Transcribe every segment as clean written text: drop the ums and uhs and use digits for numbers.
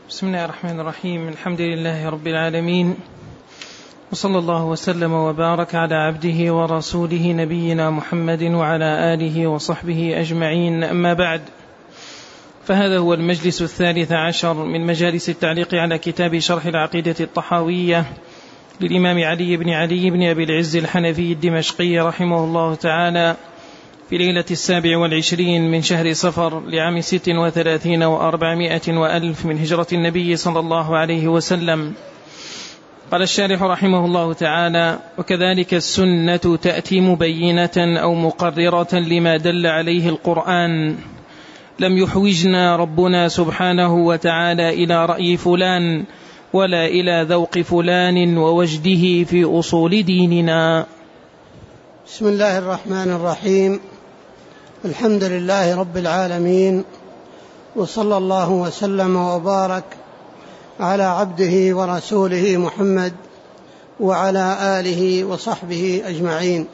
بسم الله الرحمن الرحيم. الحمد لله رب العالمين، وصلى الله وسلم وبارك على عبده ورسوله نبينا محمد وعلى آله وصحبه أجمعين. أما بعد، فهذا هو المجلس 13 من مجالس التعليق على كتاب شرح العقيدة الطحاوية للإمام علي بن أبي العز الحنفي الدمشقي رحمه الله تعالى، في ليلة 27 من شهر صفر لعام 36 و400 وألف من هجرة النبي صلى الله عليه وسلم. قال الشارح رحمه الله تعالى: وكذلك السنة تأتي مبينة أو مقررة لما دل عليه القرآن. لم يحوجنا ربنا سبحانه وتعالى إلى رأي فلان ولا إلى ذوق فلان ووجده في أصول ديننا. بسم الله الرحمن الرحيم. الحمد لله رب العالمين، وصلى الله وسلم وبارك على عبده ورسوله محمد وعلى آله وصحبه أجمعين.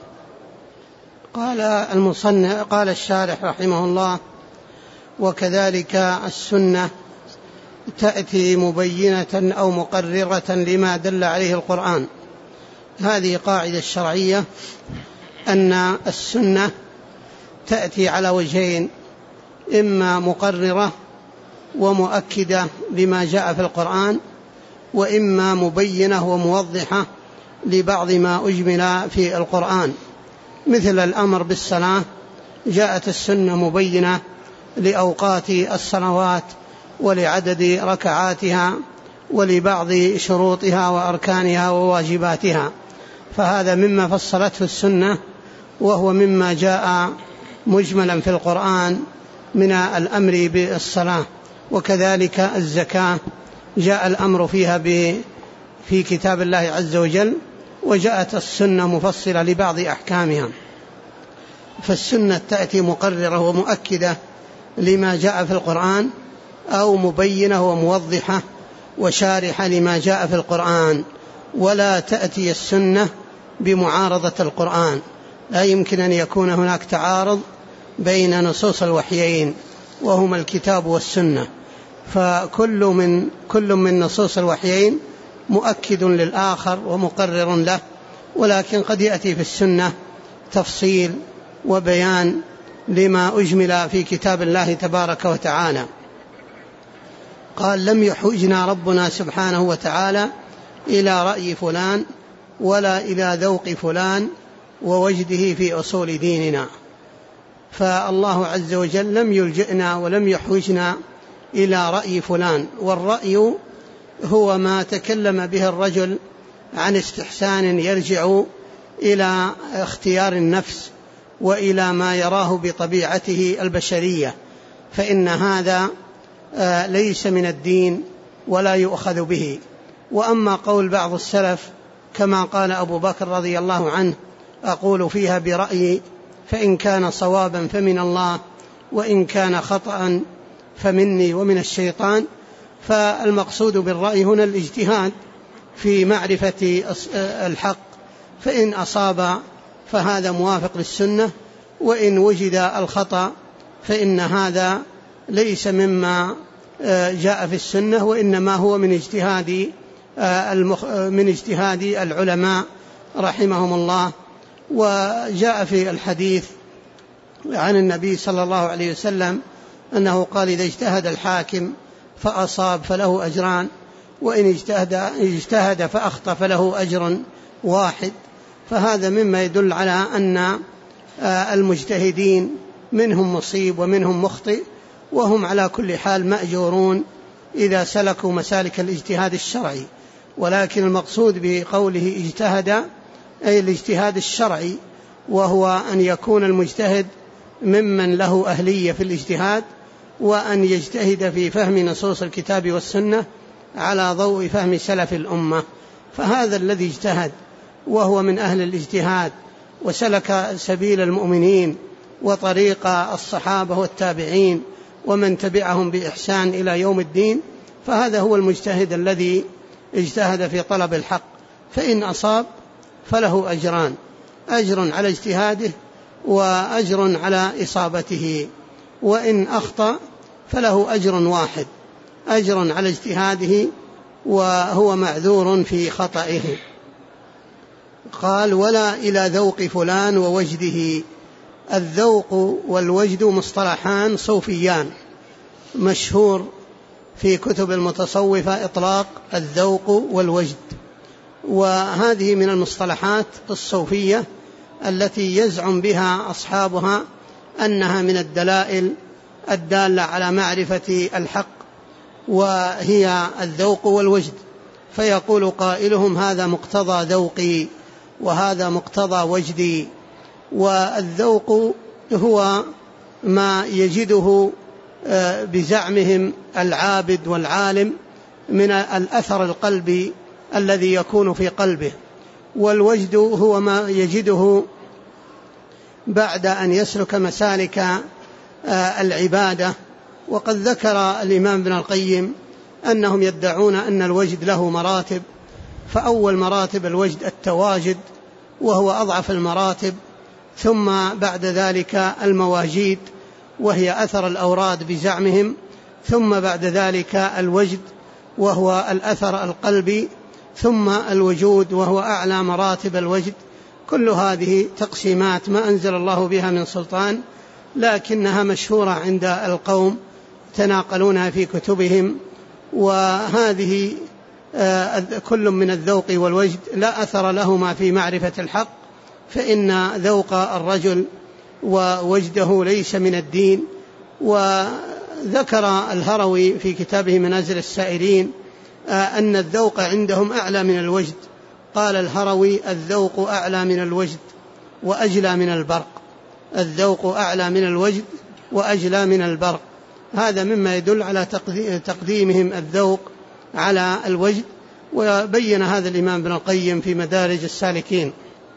قال الشارح رحمه الله: وكذلك السنة تأتي مبينة أو مقررة لما دل عليه القرآن. هذه قاعدة شرعية، أن السنة تأتي على وجهين: إما مقررة ومؤكدة لما جاء في القرآن، وإما مبينة وموضحة لبعض ما أجمل في القرآن، مثل الأمر بالصلاة جاءت السنة مبينة لأوقات الصلوات ولعدد ركعاتها ولبعض شروطها وأركانها وواجباتها، فهذا مما فصلته السنة، وهو مما جاء مجملا في القرآن من الأمر بالصلاة. وكذلك الزكاة جاء الأمر فيها في كتاب الله عز وجل، وجاءت السنة مفصلة لبعض أحكامها. فالسنة تأتي مقررة ومؤكدة لما جاء في القرآن، أو مبينة وموضحة وشارحة لما جاء في القرآن، ولا تأتي السنة بمعارضة القرآن. لا يمكن أن يكون هناك تعارض بين نصوص الوحيين وهما الكتاب والسنة، فكل من نصوص الوحيين مؤكد للآخر ومقرر له، ولكن قد يأتي في السنة تفصيل وبيان لما أجمل في كتاب الله تبارك وتعالى. قال: لم يحوجنا ربنا سبحانه وتعالى إلى رأي فلان ولا إلى ذوق فلان ووجده في أصول ديننا. فالله عز وجل لم يلجئنا ولم يحوجنا إلى رأي فلان، والرأي هو ما تكلم به الرجل عن استحسان يرجع إلى اختيار النفس وإلى ما يراه بطبيعته البشرية، فإن هذا ليس من الدين ولا يؤخذ به. وأما قول بعض السلف كما قال أبو بكر رضي الله عنه: أقول فيها برأيي، فإن كان صوابا فمن الله، وإن كان خطأ فمني ومن الشيطان. فالمقصود بالرأي هنا الاجتهاد في معرفة الحق، فإن أصاب فهذا موافق للسنة، وإن وجد الخطأ فإن هذا ليس مما جاء في السنة، وإنما هو من اجتهاد العلماء رحمهم الله. وجاء في الحديث عن النبي صلى الله عليه وسلم أنه قال: إذا اجتهد الحاكم فأصاب فله أجران، وإن اجتهد فأخطأ فله أجر واحد. فهذا مما يدل على أن المجتهدين منهم مصيب ومنهم مخطئ، وهم على كل حال مأجورون إذا سلكوا مسالك الاجتهاد الشرعي. ولكن المقصود بقوله اجتهد أي الاجتهاد الشرعي، وهو أن يكون المجتهد ممن له أهلية في الاجتهاد، وأن يجتهد في فهم نصوص الكتاب والسنة على ضوء فهم سلف الأمة. فهذا الذي اجتهد وهو من أهل الاجتهاد وسلك سبيل المؤمنين وطريق الصحابة والتابعين ومن تبعهم بإحسان إلى يوم الدين، فهذا هو المجتهد الذي اجتهد في طلب الحق. فإن أصاب فله أجران: أجر على اجتهاده وأجر على إصابته، وإن أخطأ فله أجر واحد. أجر على اجتهاده وهو معذور في خطئه. قال: ولا إلى ذوق فلان ووجده. الذوق والوجد مصطلحان صوفيان مشهور في كتب المتصوفة إطلاق الذوق والوجد، وهذه من المصطلحات الصوفية التي يزعم بها أصحابها أنها من الدلائل الدالة على معرفة الحق، وهي الذوق والوجد. فيقول قائلهم: هذا مقتضى ذوقي وهذا مقتضى وجدي. والذوق هو ما يجده بزعمهم العابد والعالم من الأثر القلبي الذي يكون في قلبه، والوجد هو ما يجده بعد أن يسلك مسالك العبادة. وقد ذكر الإمام ابن القيم أنهم يدعون أن الوجد له مراتب، فأول مراتب الوجد التواجد وهو أضعف المراتب، ثم بعد ذلك المواجيد وهي أثر الأوراد بزعمهم، ثم بعد ذلك الوجد وهو الأثر القلبي، ثم الوجود وهو أعلى مراتب الوجد. كل هذه تقسيمات ما أنزل الله بها من سلطان، لكنها مشهورة عند القوم تناقلونها في كتبهم. وهذه كل من الذوق والوجد لا أثر لهما في معرفة الحق، فإن ذوق الرجل ووجده ليس من الدين. وذكر الهروي في كتابه منازل السائرين أن الذوق عندهم أعلى من الوجد. قال الهروي: الذوق أعلى من الوجد وأجلى من البرق. الذوق أعلى من الوجد وأجلى من البرق. هذا مما يدل على تقديمهم الذوق على الوجد. وبين هذا الإمام ابن القيم في مدارج السالكين.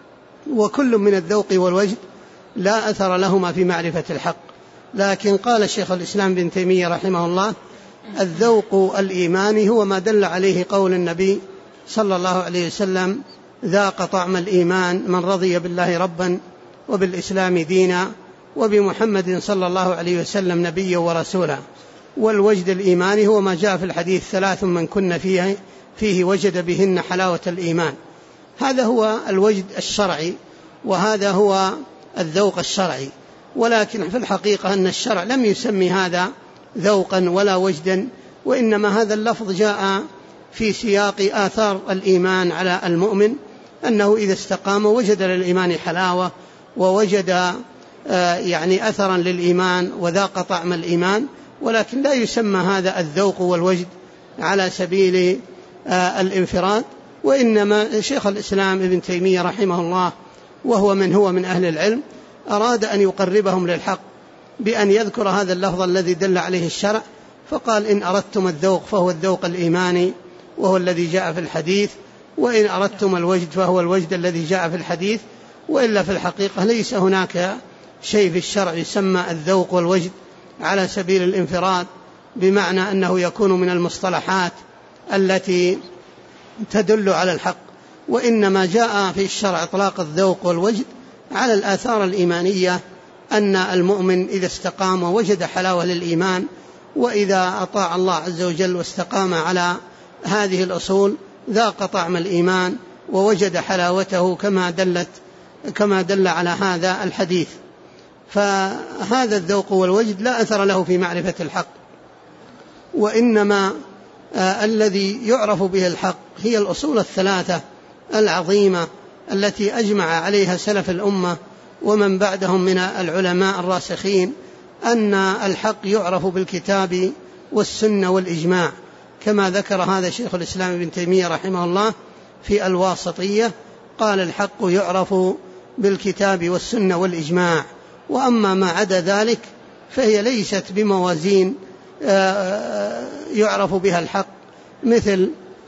وكل من الذوق والوجد لا أثر لهما في معرفة الحق. لكن قال الشيخ الإسلام ابن تيمية رحمه الله: الذوق الإيماني هو ما دل عليه قول النبي صلى الله عليه وسلم: ذاق طعم الإيمان من رضي بالله ربا وبالإسلام دينا وبمحمد صلى الله عليه وسلم نبيا ورسولا. والوجد الإيماني هو ما جاء في الحديث: 3 من كن فيه وجد بهن حلاوة الإيمان. هذا هو الوجد الشرعي، وهذا هو الذوق الشرعي. ولكن في الحقيقة أن الشرع لم يسمي هذا ذوقا ولا وجدا، وإنما هذا اللفظ جاء في سياق آثار الإيمان على المؤمن، أنه إذا استقام وجد للإيمان حلاوة، ووجد أثرا للإيمان، وذاق طعم الإيمان. ولكن لا يسمى هذا الذوق والوجد على سبيل الانفراد. وإنما شيخ الإسلام ابن تيمية رحمه الله، وهو من أهل العلم، أراد أن يقربهم للحق بأن يذكر هذا اللفظ الذي دل عليه الشرع، فقال: إن أردتم الذوق فهو الذوق الإيماني وهو الذي جاء في الحديث، وإن أردتم الوجد فهو الوجد الذي جاء في الحديث. وإلا في الحقيقة ليس هناك شيء في الشرع يسمى الذوق والوجد على سبيل الانفراد، بمعنى أنه يكون من المصطلحات التي تدل على الحق. وإنما جاء في الشرع إطلاق الذوق والوجد على الآثار الإيمانية، أن المؤمن إذا استقام وجد حلاوة للإيمان، وإذا أطاع الله عز وجل واستقام على هذه الأصول ذاق طعم الإيمان ووجد حلاوته كما دل على هذا الحديث. فهذا الذوق والوجد لا أثر له في معرفة الحق، وإنما الذي يعرف به الحق هي الأصول الثلاثة العظيمة التي أجمع عليها سلف الأمة ومن بعدهم من العلماء الراسخين، أن الحق يعرف بالكتاب والسنة والإجماع، كما ذكر هذا شيخ الإسلام ابن تيمية رحمه الله في الواسطية. قال: الحق يعرف بالكتاب والسنة والإجماع، وأما ما عدا ذلك فهي ليست بموازين يعرف بها الحق، مثل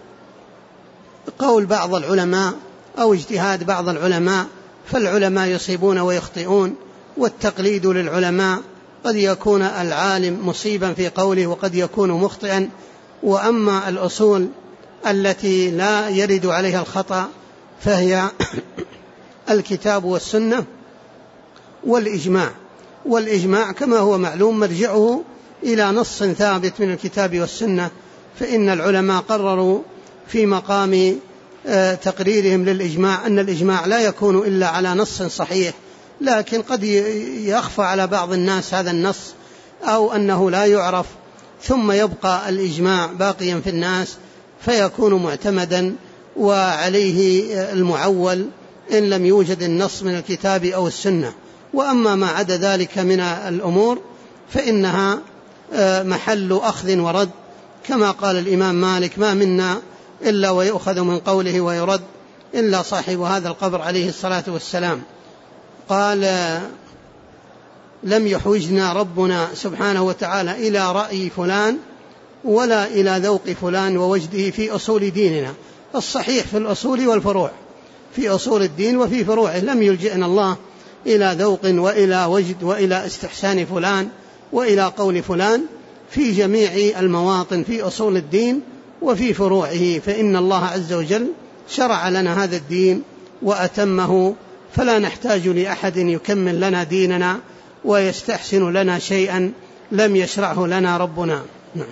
قول بعض العلماء أو اجتهاد بعض العلماء، فالعلماء يصيبون ويخطئون، والتقليد للعلماء قد يكون العالم مصيبا في قوله وقد يكون مخطئا. وأما الأصول التي لا يرد عليها الخطأ فهي الكتاب والسنة والإجماع. والإجماع كما هو معلوم مرجعه إلى نص ثابت من الكتاب والسنة، فإن العلماء قرروا في مقام تقريرهم للإجماع أن الإجماع لا يكون إلا على نص صحيح، لكن قد يخفى على بعض الناس هذا النص أو أنه لا يعرف، ثم يبقى الإجماع باقيا في الناس فيكون معتمدا وعليه المعول إن لم يوجد النص من الكتاب أو السنة. وأما ما عدا ذلك من الأمور فإنها محل أخذ ورد، كما قال الإمام مالك: ما منا إلا ويؤخذ من قوله ويرد إلا صاحب هذا القبر عليه الصلاة والسلام. قال: لم يحوجنا ربنا سبحانه وتعالى إلى رأي فلان ولا إلى ذوق فلان ووجده في أصول ديننا. الصحيح في الأصول والفروع، في أصول الدين وفي فروعه، لم يلجئنا الله إلى ذوق وإلى وجد وإلى استحسان فلان وإلى قول فلان في جميع المواطن في أصول الدين وفي فروعه، فإن الله عز وجل شرع لنا هذا الدين وأتمه، فلا نحتاج لأحد يكمل لنا ديننا ويستحسن لنا شيئا لم يشرعه لنا ربنا. نعم.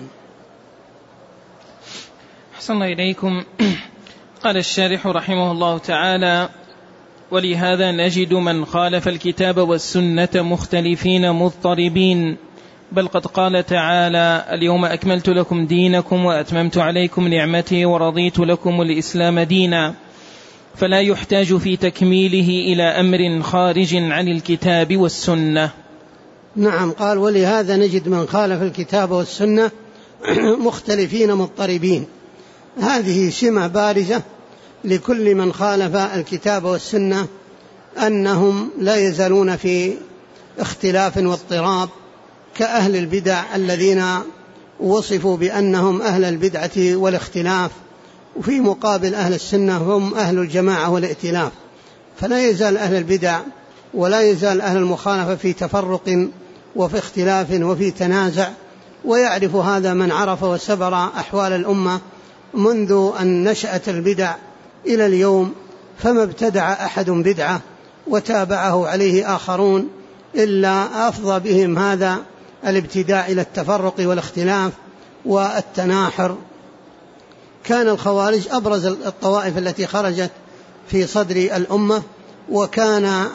أحسن الله إليكم. قال الشارح رحمه الله تعالى: ولهذا نجد من خالف الكتاب والسنة مختلفين مضطربين، بل قد قال تعالى: اليوم أكملت لكم دينكم وأتممت عليكم نعمتي ورضيت لكم الإسلام دينا، فلا يحتاج في تكميله إلى أمر خارج عن الكتاب والسنة. نعم. قال: ولهذا نجد من خالف الكتاب والسنة مختلفين مضطربين. هذه سمة بارزة لكل من خالف الكتاب والسنة، أنهم لا يزالون في اختلاف واضطراب، كأهل البدع الذين وصفوا بأنهم أهل البدعة والاختلاف، وفي مقابل أهل السنة هم أهل الجماعة والائتلاف. فلا يزال أهل البدع ولا يزال أهل المخالفة في تفرق وفي اختلاف وفي تنازع، ويعرف هذا من عرف وسبر أحوال الأمة منذ أن نشأت البدع إلى اليوم، فما ابتدع أحد بدعة وتابعه عليه آخرون إلا أفضى بهم هذا الابتداع إلى التفرق والاختلاف والتناحر. كان الخوارج أبرز الطوائف التي خرجت في صدر الأمة، وكان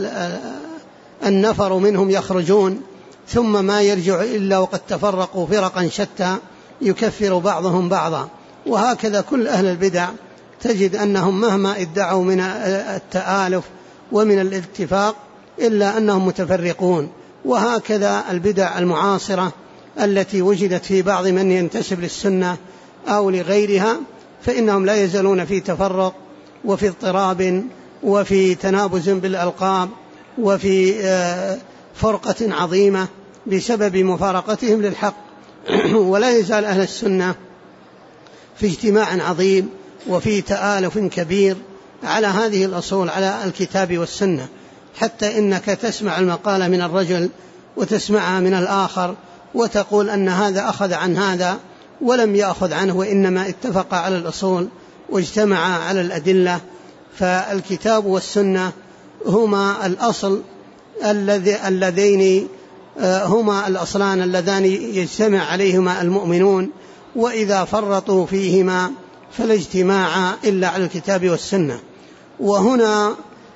النفر منهم يخرجون ثم ما يرجع إلا وقد تفرقوا فرقا شتى يكفر بعضهم بعضا. وهكذا كل أهل البدع تجد أنهم مهما ادعوا من التآلف ومن الاتفاق إلا أنهم متفرقون. وهكذا البدع المعاصرة التي وجدت في بعض من ينتسب للسنة أو لغيرها، فإنهم لا يزالون في تفرق وفي اضطراب وفي تنابز بالألقاب وفي فرقة عظيمة بسبب مفارقتهم للحق. ولا يزال أهل السنة في اجتماع عظيم وفي تآلف كبير على هذه الأصول، على الكتاب والسنة، حتى إنك تسمع المقالة من الرجل وتسمعها من الآخر وتقول أن هذا أخذ عن هذا ولم يأخذ عنه، وإنما اتفق على الأصول واجتمع على الأدلة. فالكتاب والسنة هما الأصل اللذين هما الأصلان اللذان يجتمع عليهما المؤمنون، وإذا فرطوا فيهما فلا اجتماع إلا على الكتاب والسنة. وهنا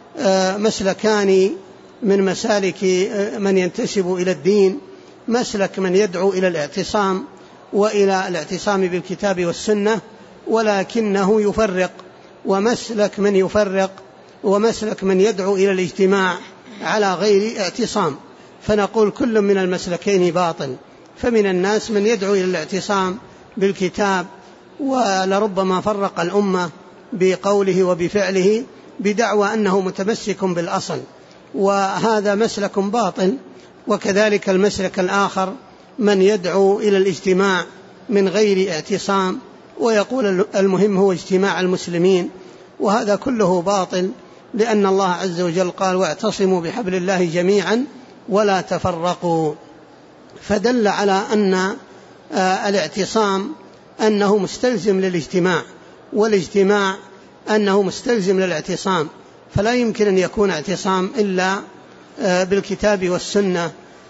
مسلكان من مسالك من ينتسب إلى الدين: مسلك من يدعو إلى الاعتصام وإلى الاعتصام بالكتاب والسنة ولكنه يفرق، ومسلك من يفرق، ومسلك من يدعو إلى الاجتماع على غير اعتصام. فنقول كل من المسلكين باطل. فمن الناس من يدعو إلى الاعتصام بالكتاب ولربما فرق الأمة بقوله وبفعله بدعوى أنه متمسك بالأصل، وهذا مسلك باطل. وكذلك المسلك الآخر من يدعو إلى الاجتماع من غير اعتصام ويقول المهم هو اجتماع المسلمين، وهذا كله باطل، لأن الله عز وجل قال: واعتصموا بحبل الله جميعا ولا تفرقوا. فدل على أن الاعتصام أنه مستلزم للاجتماع، والاجتماع أنه مستلزم للاعتصام، فلا يمكن أن يكون اعتصام إلا بالكتاب والسنة.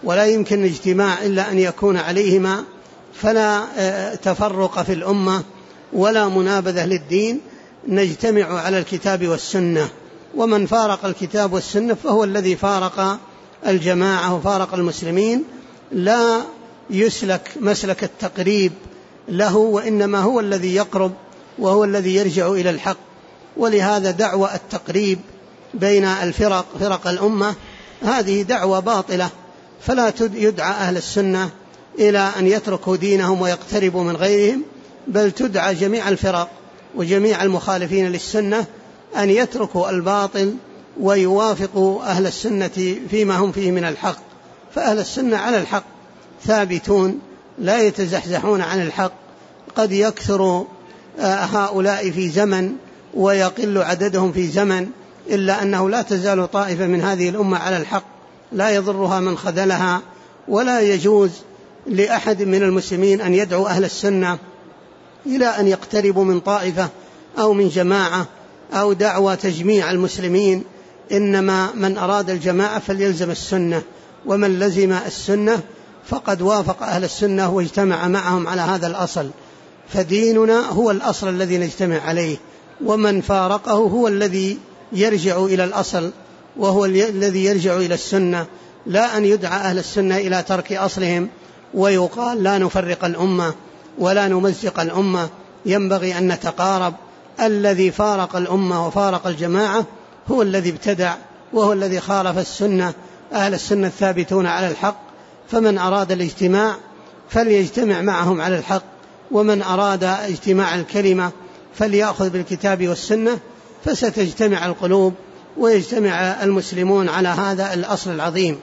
ولا يمكن الاجتماع إلا أن يكون عليهما، فلا تفرق في الأمة ولا منابذة للدين، نجتمع على الكتاب والسنة. ومن فارق الكتاب والسنة فهو الذي فارق الجماعة وفارق المسلمين، لا يسلك مسلك التقريب له، وإنما هو الذي يقرب وهو الذي يرجع إلى الحق. ولهذا دعوة التقريب بين فرق الأمة هذه دعوة باطلة، فلا يدعى أهل السنة إلى أن يتركوا دينهم ويقتربوا من غيرهم، بل تدعى جميع الفرق وجميع المخالفين للسنة أن يتركوا الباطل ويوافقوا أهل السنة فيما هم فيه من الحق. فأهل السنة على الحق ثابتون لا يتزحزحون عن الحق. قد يكثر هؤلاء في زمن ويقل عددهم في زمن، إلا أنه لا تزال طائفة من هذه الأمة على الحق لا يضرها من خذلها. ولا يجوز لأحد من المسلمين أن يدعو أهل السنة إلى أن يقتربوا من طائفة أو من جماعة أو دعوة تجميع المسلمين، إنما من أراد الجماعة فليلزم السنة، ومن لزم السنة فقد وافق أهل السنة واجتمع معهم على هذا الأصل. فديننا هو الأصل الذي نجتمع عليه، ومن فارقه هو الذي يرجع إلى الأصل وهو الذي يرجع إلى السنة. لا أن يدعى أهل السنة إلى ترك أصلهم ويقال لا نفرق الأمة ولا نمزق الأمة، ينبغي أن نتقارب. الذي فارق الأمة وفارق الجماعة هو الذي ابتدع وهو الذي خالف السنة. أهل السنة الثابتون على الحق، فمن أراد الاجتماع فليجتمع معهم على الحق، ومن أراد اجتماع الكلمة فليأخذ بالكتاب والسنة، فستجتمع القلوب ويجتمع المسلمون على هذا الأصل العظيم.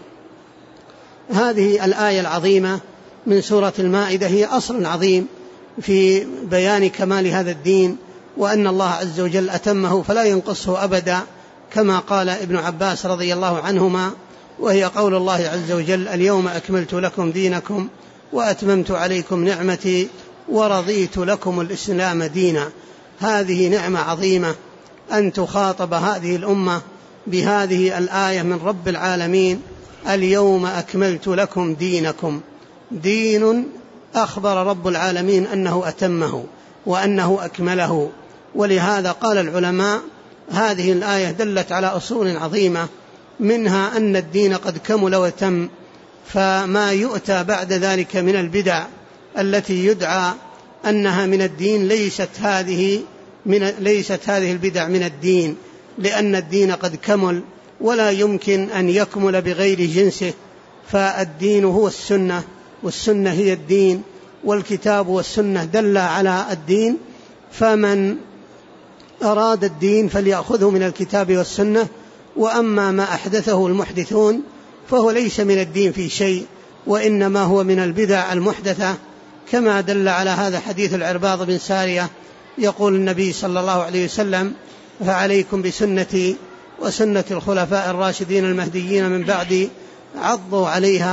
هذه الآية العظيمة من سورة المائدة هي أصل عظيم في بيان كمال هذا الدين، وأن الله عز وجل أتمه فلا ينقصه أبدا، كما قال ابن عباس رضي الله عنهما، وهي قول الله عز وجل: اليوم أكملت لكم دينكم وأتممت عليكم نعمتي ورضيت لكم الإسلام دينا. هذه نعمة عظيمة أن تخاطب هذه الأمة بهذه الآية من رب العالمين: اليوم أكملت لكم دينكم. دين أخبر رب العالمين أنه أتمه وأنه أكمله. ولهذا قال العلماء هذه الآية دلت على أصول عظيمة، منها أن الدين قد كمل وتم، فما يؤتى بعد ذلك من البدع التي يدعى أنها من الدين ليست هذه البدع من الدين، لأن الدين قد كمل ولا يمكن أن يكمل بغير جنسه. فالدين هو السنة، والسنة هي الدين، والكتاب والسنة دل على الدين، فمن أراد الدين فليأخذه من الكتاب والسنة. وأما ما أحدثه المحدثون فهو ليس من الدين في شيء، وإنما هو من البدع المحدثة، كما دل على هذا حديث العرباض بن سارية. يقول النبي صلى الله عليه وسلم: فعليكم بسنتي وسنة الخلفاء الراشدين المهديين من بعدي، عضوا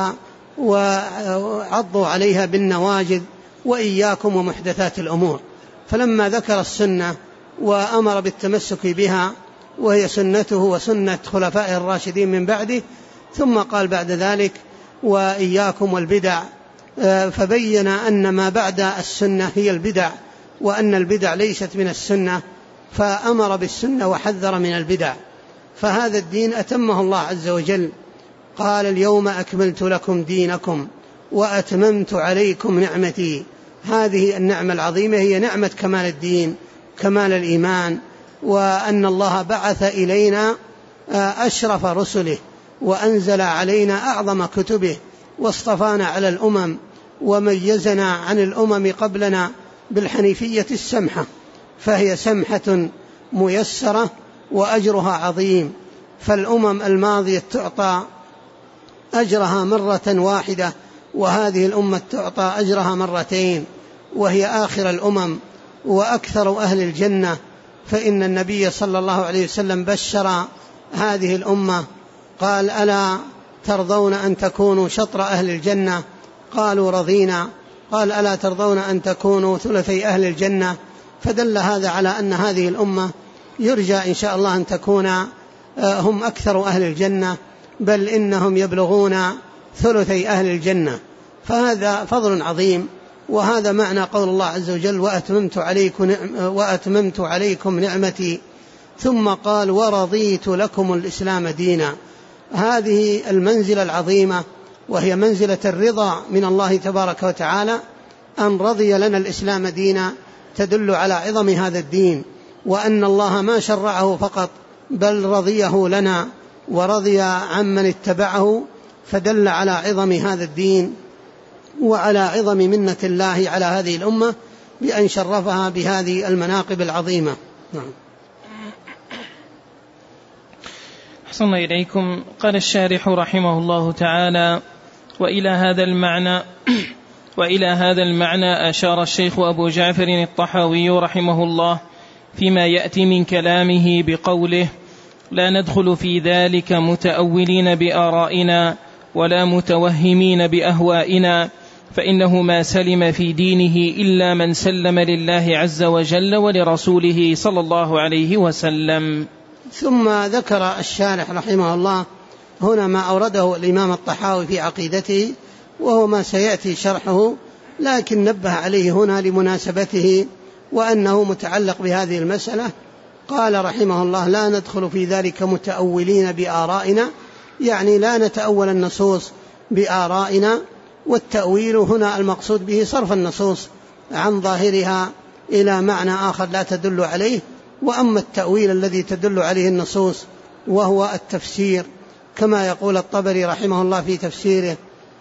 عليها بالنواجذ وإياكم ومحدثات الأمور. فلما ذكر السنة وأمر بالتمسك بها وهي سنته وسنة خلفاء الراشدين من بعده، ثم قال بعد ذلك: وإياكم والبدع، فبين أن ما بعد السنة هي البدع، وأن البدع ليست من السنة، فأمر بالسنة وحذر من البدع. فهذا الدين أتمه الله عز وجل، قال: اليوم أكملت لكم دينكم وأتممت عليكم نعمتي. هذه النعمة العظيمة هي نعمة كمال الدين، كمال الإيمان، وأن الله بعث إلينا أشرف رسله وأنزل علينا أعظم كتبه واصطفانا على الأمم وميزنا عن الأمم قبلنا بالحنيفية السمحة، فهي سمحة ميسرة وأجرها عظيم. فالأمم الماضية تعطى أجرها مرة واحدة، وهذه الأمة تعطى أجرها مرتين، وهي آخر الأمم وأكثر أهل الجنة. فإن النبي صلى الله عليه وسلم بشر هذه الأمة قال: ألا ترضون أن تكونوا شطر أهل الجنة؟ قالوا: رضينا. قال: ألا ترضون أن تكونوا ثلثي أهل الجنة؟ فدل هذا على أن هذه الأمة يرجى إن شاء الله أن تكون هم أكثر أهل الجنة، بل إنهم يبلغون ثلثي أهل الجنة، فهذا فضل عظيم. وهذا معنى قول الله عز وجل وأتممت عليكم نعمتي، ثم قال ورضيت لكم الإسلام دينا. هذه المنزلة العظيمة وهي منزلة الرضا من الله تبارك وتعالى، أن رضي لنا الإسلام دينا، تدل على عظم هذا الدين، وأن الله ما شرعه فقط بل رضيه لنا ورضي عمن اتبعه، فدل على عظم هذا الدين وعلى عظم منة الله على هذه الأمة بأن شرفها بهذه المناقب العظيمة. نعم. أحسن إليكم. قال الشارح رحمه الله تعالى: وإلى هذا المعنى أشار الشيخ أبو جعفر الطحاوي رحمه الله فيما يأتي من كلامه بقوله: لا ندخل في ذلك متأولين بآرائنا ولا متوهمين بأهوائنا، فإنه ما سلم في دينه إلا من سلم لله عز وجل ولرسوله صلى الله عليه وسلم. ثم ذكر الشارح رحمه الله هنا ما أورده الإمام الطحاوي في عقيدته، وهو ما سيأتي شرحه، لكن نبه عليه هنا لمناسبته وأنه متعلق بهذه المسألة. قال رحمه الله: لا ندخل في ذلك متأولين بآرائنا، يعني لا نتأول النصوص بآرائنا. والتأويل هنا المقصود به صرف النصوص عن ظاهرها إلى معنى آخر لا تدل عليه. وأما التأويل الذي تدل عليه النصوص وهو التفسير، كما يقول الطبري رحمه الله في تفسيره: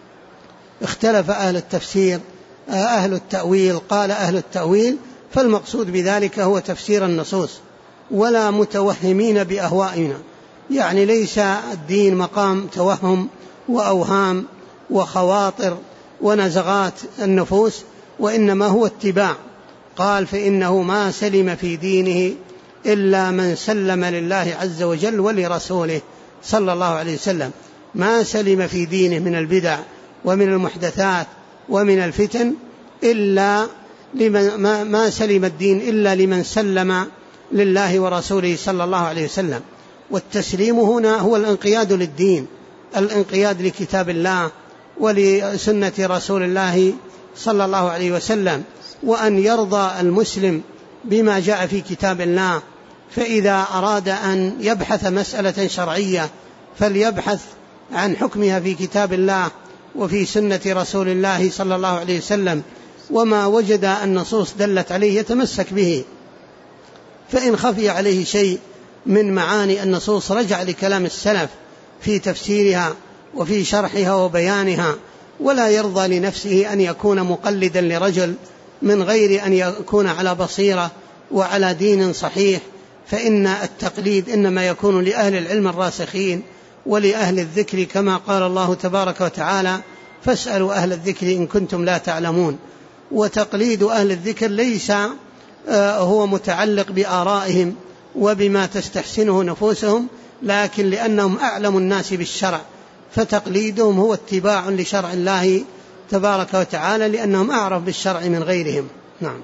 اختلف أهل التفسير أهل التأويل. قال أهل التأويل فالمقصود بذلك هو تفسير النصوص. ولا متوهمين بأهوائنا، يعني ليس الدين مقام توهم وأوهام وخواطر ونزغات النفوس، وإنما هو اتباع. قال: فإنه ما سلم في دينه إلا من سلم لله عز وجل ولرسوله صلى الله عليه وسلم. ما سلم في دينه من البدع ومن المحدثات ومن الفتن إلا ما سلم الدين إلا لمن سلم لله ورسوله صلى الله عليه وسلم. والتسليم هنا هو الانقياد للدين، الانقياد لكتاب الله ولسنة رسول الله صلى الله عليه وسلم، وأن يرضى المسلم بما جاء في كتاب الله. فإذا أراد أن يبحث مسألة شرعية فليبحث عن حكمها في كتاب الله وفي سنة رسول الله صلى الله عليه وسلم، وما وجد النصوص دلت عليه يتمسك به. فإن خفي عليه شيء من معاني النصوص رجع لكلام السلف في تفسيرها وفي شرحها وبيانها، ولا يرضى لنفسه أن يكون مقلدا لرجل من غير أن يكون على بصيرة وعلى دين صحيح. فإن التقليد إنما يكون لأهل العلم الراسخين ولأهل الذكر، كما قال الله تبارك وتعالى: فاسألوا أهل الذكر إن كنتم لا تعلمون. وتقليد أهل الذكر ليس هو متعلق بآرائهم وبما تستحسنه نفوسهم، لكن لأنهم أعلم الناس بالشرع، فتقليدهم هو اتباع لشرع الله تبارك وتعالى، لأنهم أعرف بالشرع من غيرهم. نعم.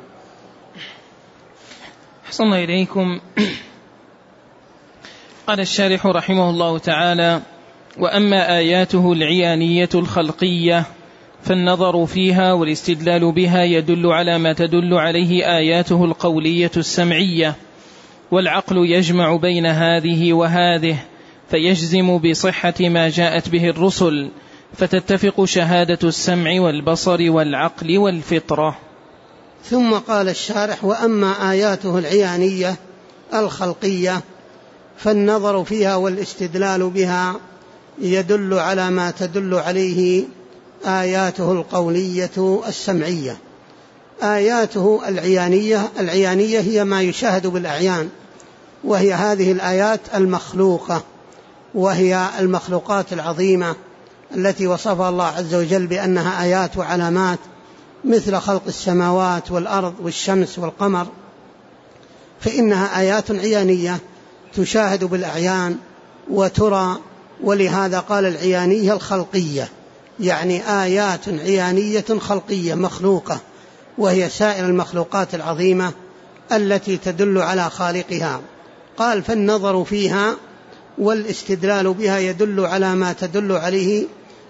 أحسن إليكم. قال الشارح رحمه الله تعالى: وأما آياته العيانية الخلقية فالنظر فيها والاستدلال بها يدل على ما تدل عليه آياته القولية السمعية، والعقل يجمع بين هذه وهذه فيجزم بصحة ما جاءت به الرسل، فتتفق شهادة السمع والبصر والعقل والفطرة. ثم قال الشارح: وأما آياته العيانية الخلقية فالنظر فيها والاستدلال بها يدل على ما تدل عليه آياته القولية السمعية. آياته العيانية هي ما يشاهد بالأعيان، وهي هذه الآيات المخلوقة، وهي المخلوقات العظيمة التي وصفها الله عز وجل بأنها آيات وعلامات، مثل خلق السماوات والأرض والشمس والقمر، فإنها آيات عيانية تشاهد بالأعيان وترى. ولهذا قال العيانية الخلقية، يعني آيات عيانية خلقية مخلوقة، وهي سائر المخلوقات العظيمة التي تدل على خالقها. قال: فالنظر فيها والاستدلال بها يدل على ما تدل عليه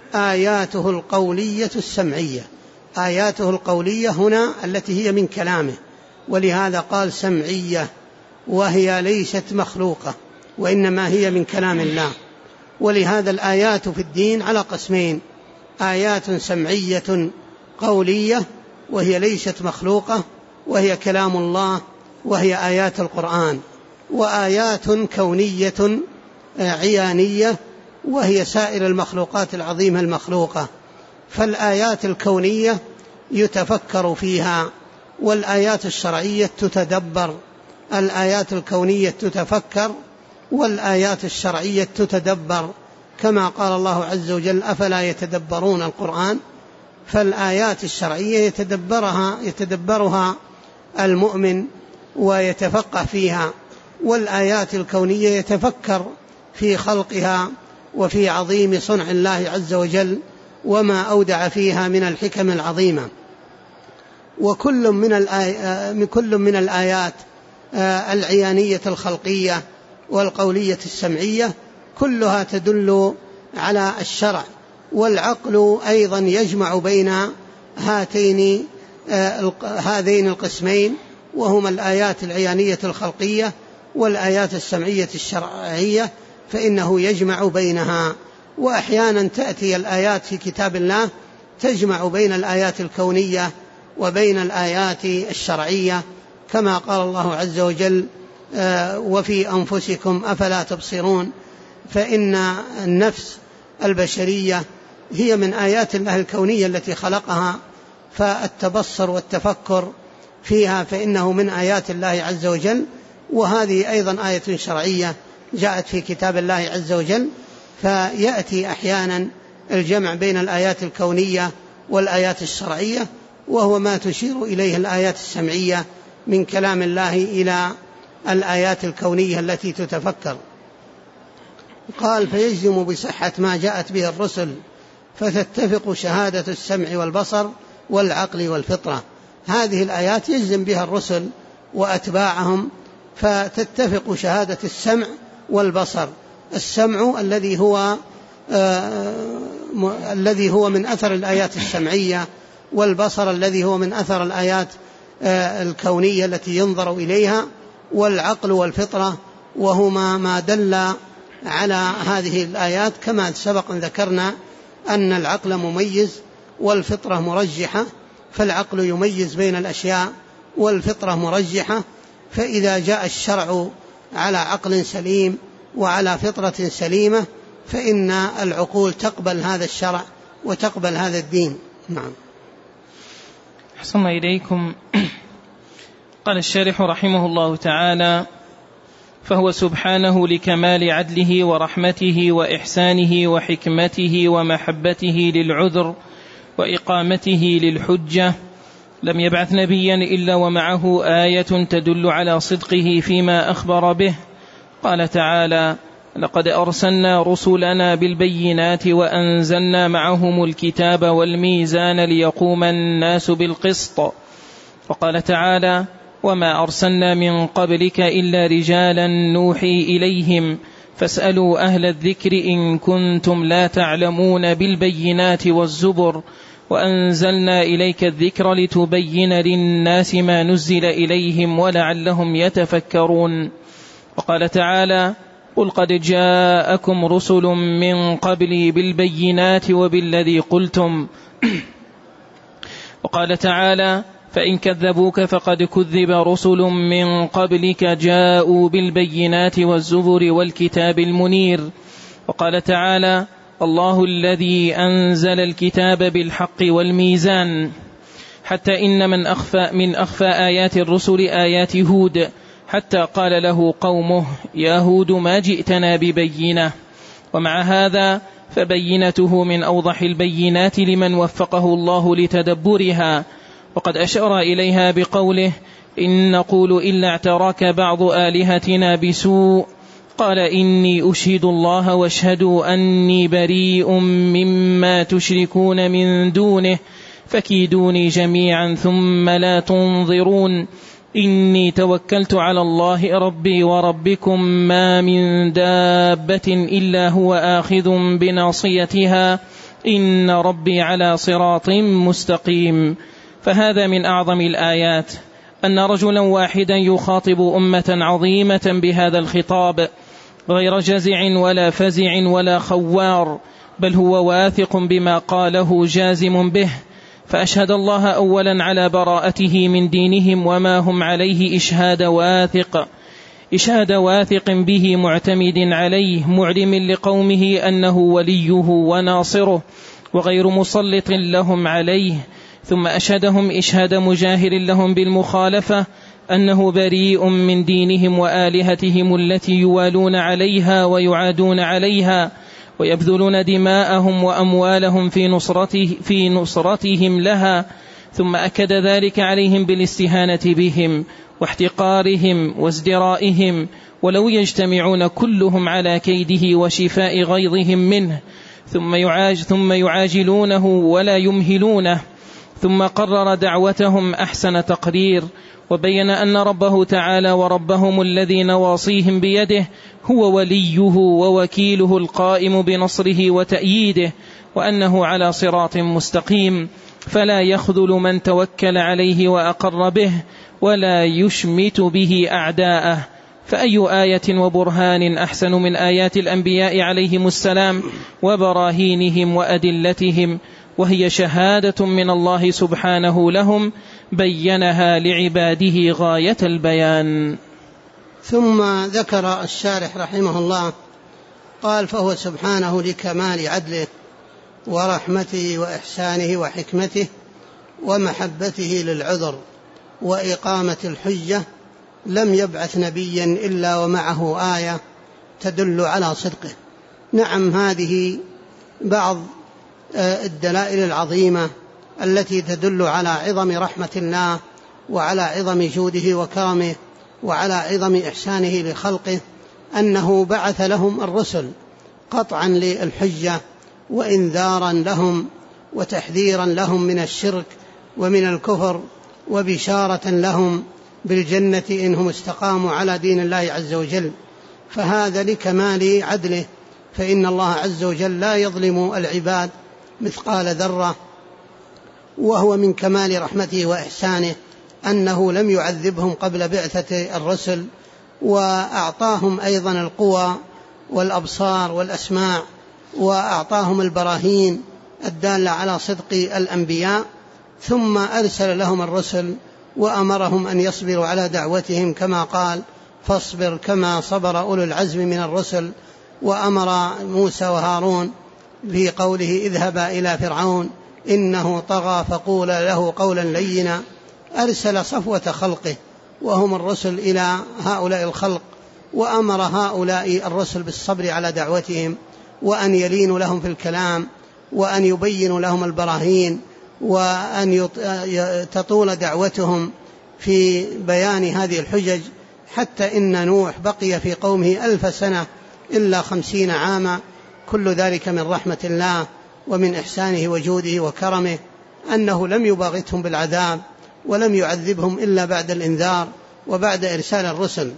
آياته القولية السمعية. آياته القولية هنا التي هي من كلامه، ولهذا قال سمعية، وهي ليست مخلوقة وإنما هي من كلام الله. ولهذا الآيات في الدين على قسمين: آيات سمعية قولية وهي ليست مخلوقة وهي كلام الله وهي آيات القرآن، وآيات كونية عيانية وهي سائر المخلوقات العظيمة المخلوقة. فالآيات الكونية يتفكر فيها، والآيات الشرعية تتدبر. الآيات الكونية تتفكر والآيات الشرعية تتدبر، كما قال الله عز وجل: أفلا يتدبرون القرآن. فالآيات الشرعية يتدبرها المؤمن ويتفقه فيها، والآيات الكونية يتفكر في خلقها وفي عظيم صنع الله عز وجل وما أودع فيها من الحكم العظيمة. وكل من الآيات العيانية الخلقية والقولية السمعية كلها تدل على الشرع. والعقل أيضا يجمع بين هذين القسمين، وهما الآيات العيانية الخلقية والآيات السمعية الشرعية، فإنه يجمع بينها. وأحيانا تأتي الآيات في كتاب الله تجمع بين الآيات الكونية وبين الآيات الشرعية، كما قال الله عز وجل: وفي أنفسكم أفلا تبصرون. فإن النفس البشرية هي من آيات الله الكونية التي خلقها، فالتبصر والتفكر فيها فإنه من آيات الله عز وجل. وهذه أيضا آية شرعية جاءت في كتاب الله عز وجل، فيأتي أحيانا الجمع بين الآيات الكونية والآيات الشرعية، وهو ما تشير إليه الآيات السمعية من كلام الله إلى الآيات الكونية التي تتفكر. قال: فيجزم بصحة ما جاءت به الرسل، فتتفق شهادة السمع والبصر والعقل والفطرة. هذه الآيات يجزم بها الرسل وأتباعهم، فتتفق شهادة السمع والبصر. السمع الذي هو من أثر الآيات السمعية، والبصر الذي هو من أثر الآيات الكونية التي ينظر إليها، والعقل والفطرة وهما ما دل على هذه الآيات، كما سبق أن ذكرنا أن العقل مميز والفطرة مرجحة، فالعقل يميز بين الأشياء والفطرة مرجحة. فإذا جاء الشرع على عقل سليم وعلى فطرة سليمة فإن العقول تقبل هذا الشرع وتقبل هذا الدين. نعم. أحسن إليكم. قال الشارح رحمه الله تعالى: فهو سبحانه لكمال عدله ورحمته وإحسانه وحكمته ومحبته للعذر وإقامته للحجة لم يبعث نبيا إلا ومعه آية تدل على صدقه فيما أخبر به. قال تعالى: لقد أرسلنا رسلنا بالبينات وأنزلنا معهم الكتاب والميزان ليقوم الناس بالقسط. وقال تعالى: وما أرسلنا من قبلك إلا رجالا نوحي إليهم فاسألوا أهل الذكر إن كنتم لا تعلمون بالبينات والزبر وأنزلنا إليك الذكر لتبين للناس ما نزل إليهم ولعلهم يتفكرون. وقال تعالى: قل قد جاءكم رسل من قبلي بالبينات وبالذي قلتم. وقال تعالى: فإن كذبوك فقد كذب رسل من قبلك جاءوا بالبينات والزبر والكتاب المنير. وقال تعالى: الله الذي أنزل الكتاب بالحق والميزان. حتى إن من أخفى آيات الرسل آيات هود، حتى قال له قومه: يا هود ما جئتنا ببينة. ومع هذا فبينته من أوضح البينات لمن وفقه الله لتدبرها. وقد أشار إليها بقوله: إن نقول إلا اعتراك بعض آلهتنا بسوء. قال: إني أشهد الله واشهدوا أني بريء مما تشركون من دونه فكيدوني جميعا ثم لا تنظرون. إني توكلت على الله ربي وربكم ما من دابة إلا هو آخذ بناصيتها إن ربي على صراط مستقيم. فهذا من أعظم الآيات، أن رجلا واحدا يخاطب أمة عظيمة بهذا الخطاب، غير جزع ولا فزع ولا خوار، بل هو واثق بما قاله جازم به. فأشهد الله أولا على براءته من دينهم وما هم عليه إشهاد واثق به معتمد عليه، معلم لقومه أنه وليه وناصره وغير مسلط لهم عليه. ثم أشهدهم إشهاد مجاهر لهم بالمخالفة، أنه بريء من دينهم وآلهتهم التي يوالون عليها ويعادون عليها، ويبذلون دماءهم وأموالهم في نصرتهم لها. ثم أكد ذلك عليهم بالاستهانة بهم واحتقارهم وازدرائهم، ولو يجتمعون كلهم على كيده وشفاء غيظهم منه، ثم يعاجلونه ولا يمهلونه. ثم قرر دعوتهم أحسن تقرير، وبين أن ربه تعالى وربهم الذي نواصيهم بيده هو وليه ووكيله القائم بنصره وتأييده، وأنه على صراط مستقيم، فلا يخذل من توكل عليه وأقر به، ولا يشمت به أعداءه. فأي آية وبرهان أحسن من آيات الأنبياء عليهم السلام وبراهينهم وأدلتهم، وهي شهادة من الله سبحانه لهم بينها لعباده غاية البيان. ثم ذكر الشارح رحمه الله قال: فهو سبحانه لكمال عدله ورحمته وإحسانه وحكمته ومحبته للعذر وإقامة الحجة لم يبعث نبيا إلا ومعه آية تدل على صدقه. نعم، هذه بعض الدلائل العظيمة التي تدل على عظم رحمة الله وعلى عظم جوده وكرمه وعلى عظم إحسانه لخلقه، أنه بعث لهم الرسل قطعا للحجة وإنذارا لهم وتحذيرا لهم من الشرك ومن الكفر، وبشارة لهم بالجنة إنهم استقاموا على دين الله عز وجل. فهذا لكمال عدله، فإن الله عز وجل لا يظلم العباد مثقال ذرة، وهو من كمال رحمته وإحسانه أنه لم يعذبهم قبل بعثة الرسل، وأعطاهم أيضا القوى والأبصار والأسماع، وأعطاهم البراهين الدالة على صدق الأنبياء، ثم أرسل لهم الرسل وأمرهم أن يصبروا على دعوتهم كما قال: فاصبر كما صبر أولو العزم من الرسل. وأمر موسى وهارون في قوله: اذهبا إلى فرعون إنه طغى فقولا له قولا لينا. أرسل صفوة خلقه وهم الرسل إلى هؤلاء الخلق، وأمر هؤلاء الرسل بالصبر على دعوتهم، وأن يلينوا لهم في الكلام، وأن يبينوا لهم البراهين، وأن تطول دعوتهم في بيان هذه الحجج، حتى إن نوح بقي في قومه 1000 سنة إلا 50 عاما. كل ذلك من رحمة الله ومن إحسانه وجوده وكرمه، أنه لم يباغتهم بالعذاب ولم يعذبهم إلا بعد الإنذار وبعد إرسال الرسل.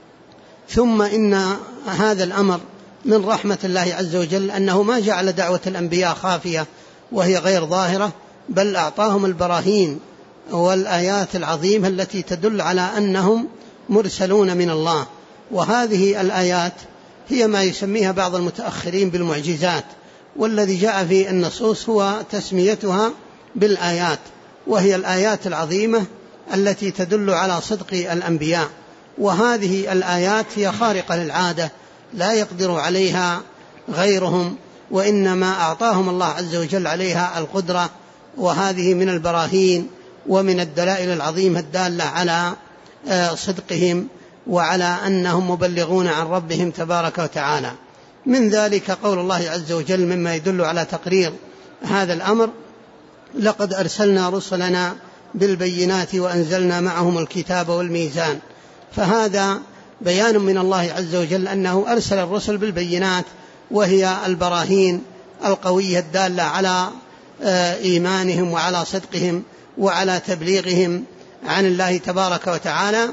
ثم إن هذا الأمر من رحمة الله عز وجل أنه ما جعل دعوة الأنبياء خافية وهي غير ظاهرة، بل أعطاهم البراهين والآيات العظيمة التي تدل على أنهم مرسلون من الله. وهذه الآيات هي ما يسميها بعض المتأخرين بالمعجزات، والذي جاء في النصوص هو تسميتها بالآيات، وهي الآيات العظيمة التي تدل على صدق الأنبياء. وهذه الآيات هي خارقة للعادة لا يقدر عليها غيرهم، وإنما أعطاهم الله عز وجل عليها القدرة. وهذه من البراهين ومن الدلائل العظيمة الدالة على صدقهم وعلى أنهم مبلغون عن ربهم تبارك وتعالى. من ذلك قول الله عز وجل مما يدل على تقرير هذا الأمر: لقد أرسلنا رسلنا بالبينات وأنزلنا معهم الكتاب والميزان. فهذا بيان من الله عز وجل أنه أرسل الرسل بالبينات، وهي البراهين القوية الدالة على إيمانهم وعلى صدقهم وعلى تبليغهم عن الله تبارك وتعالى.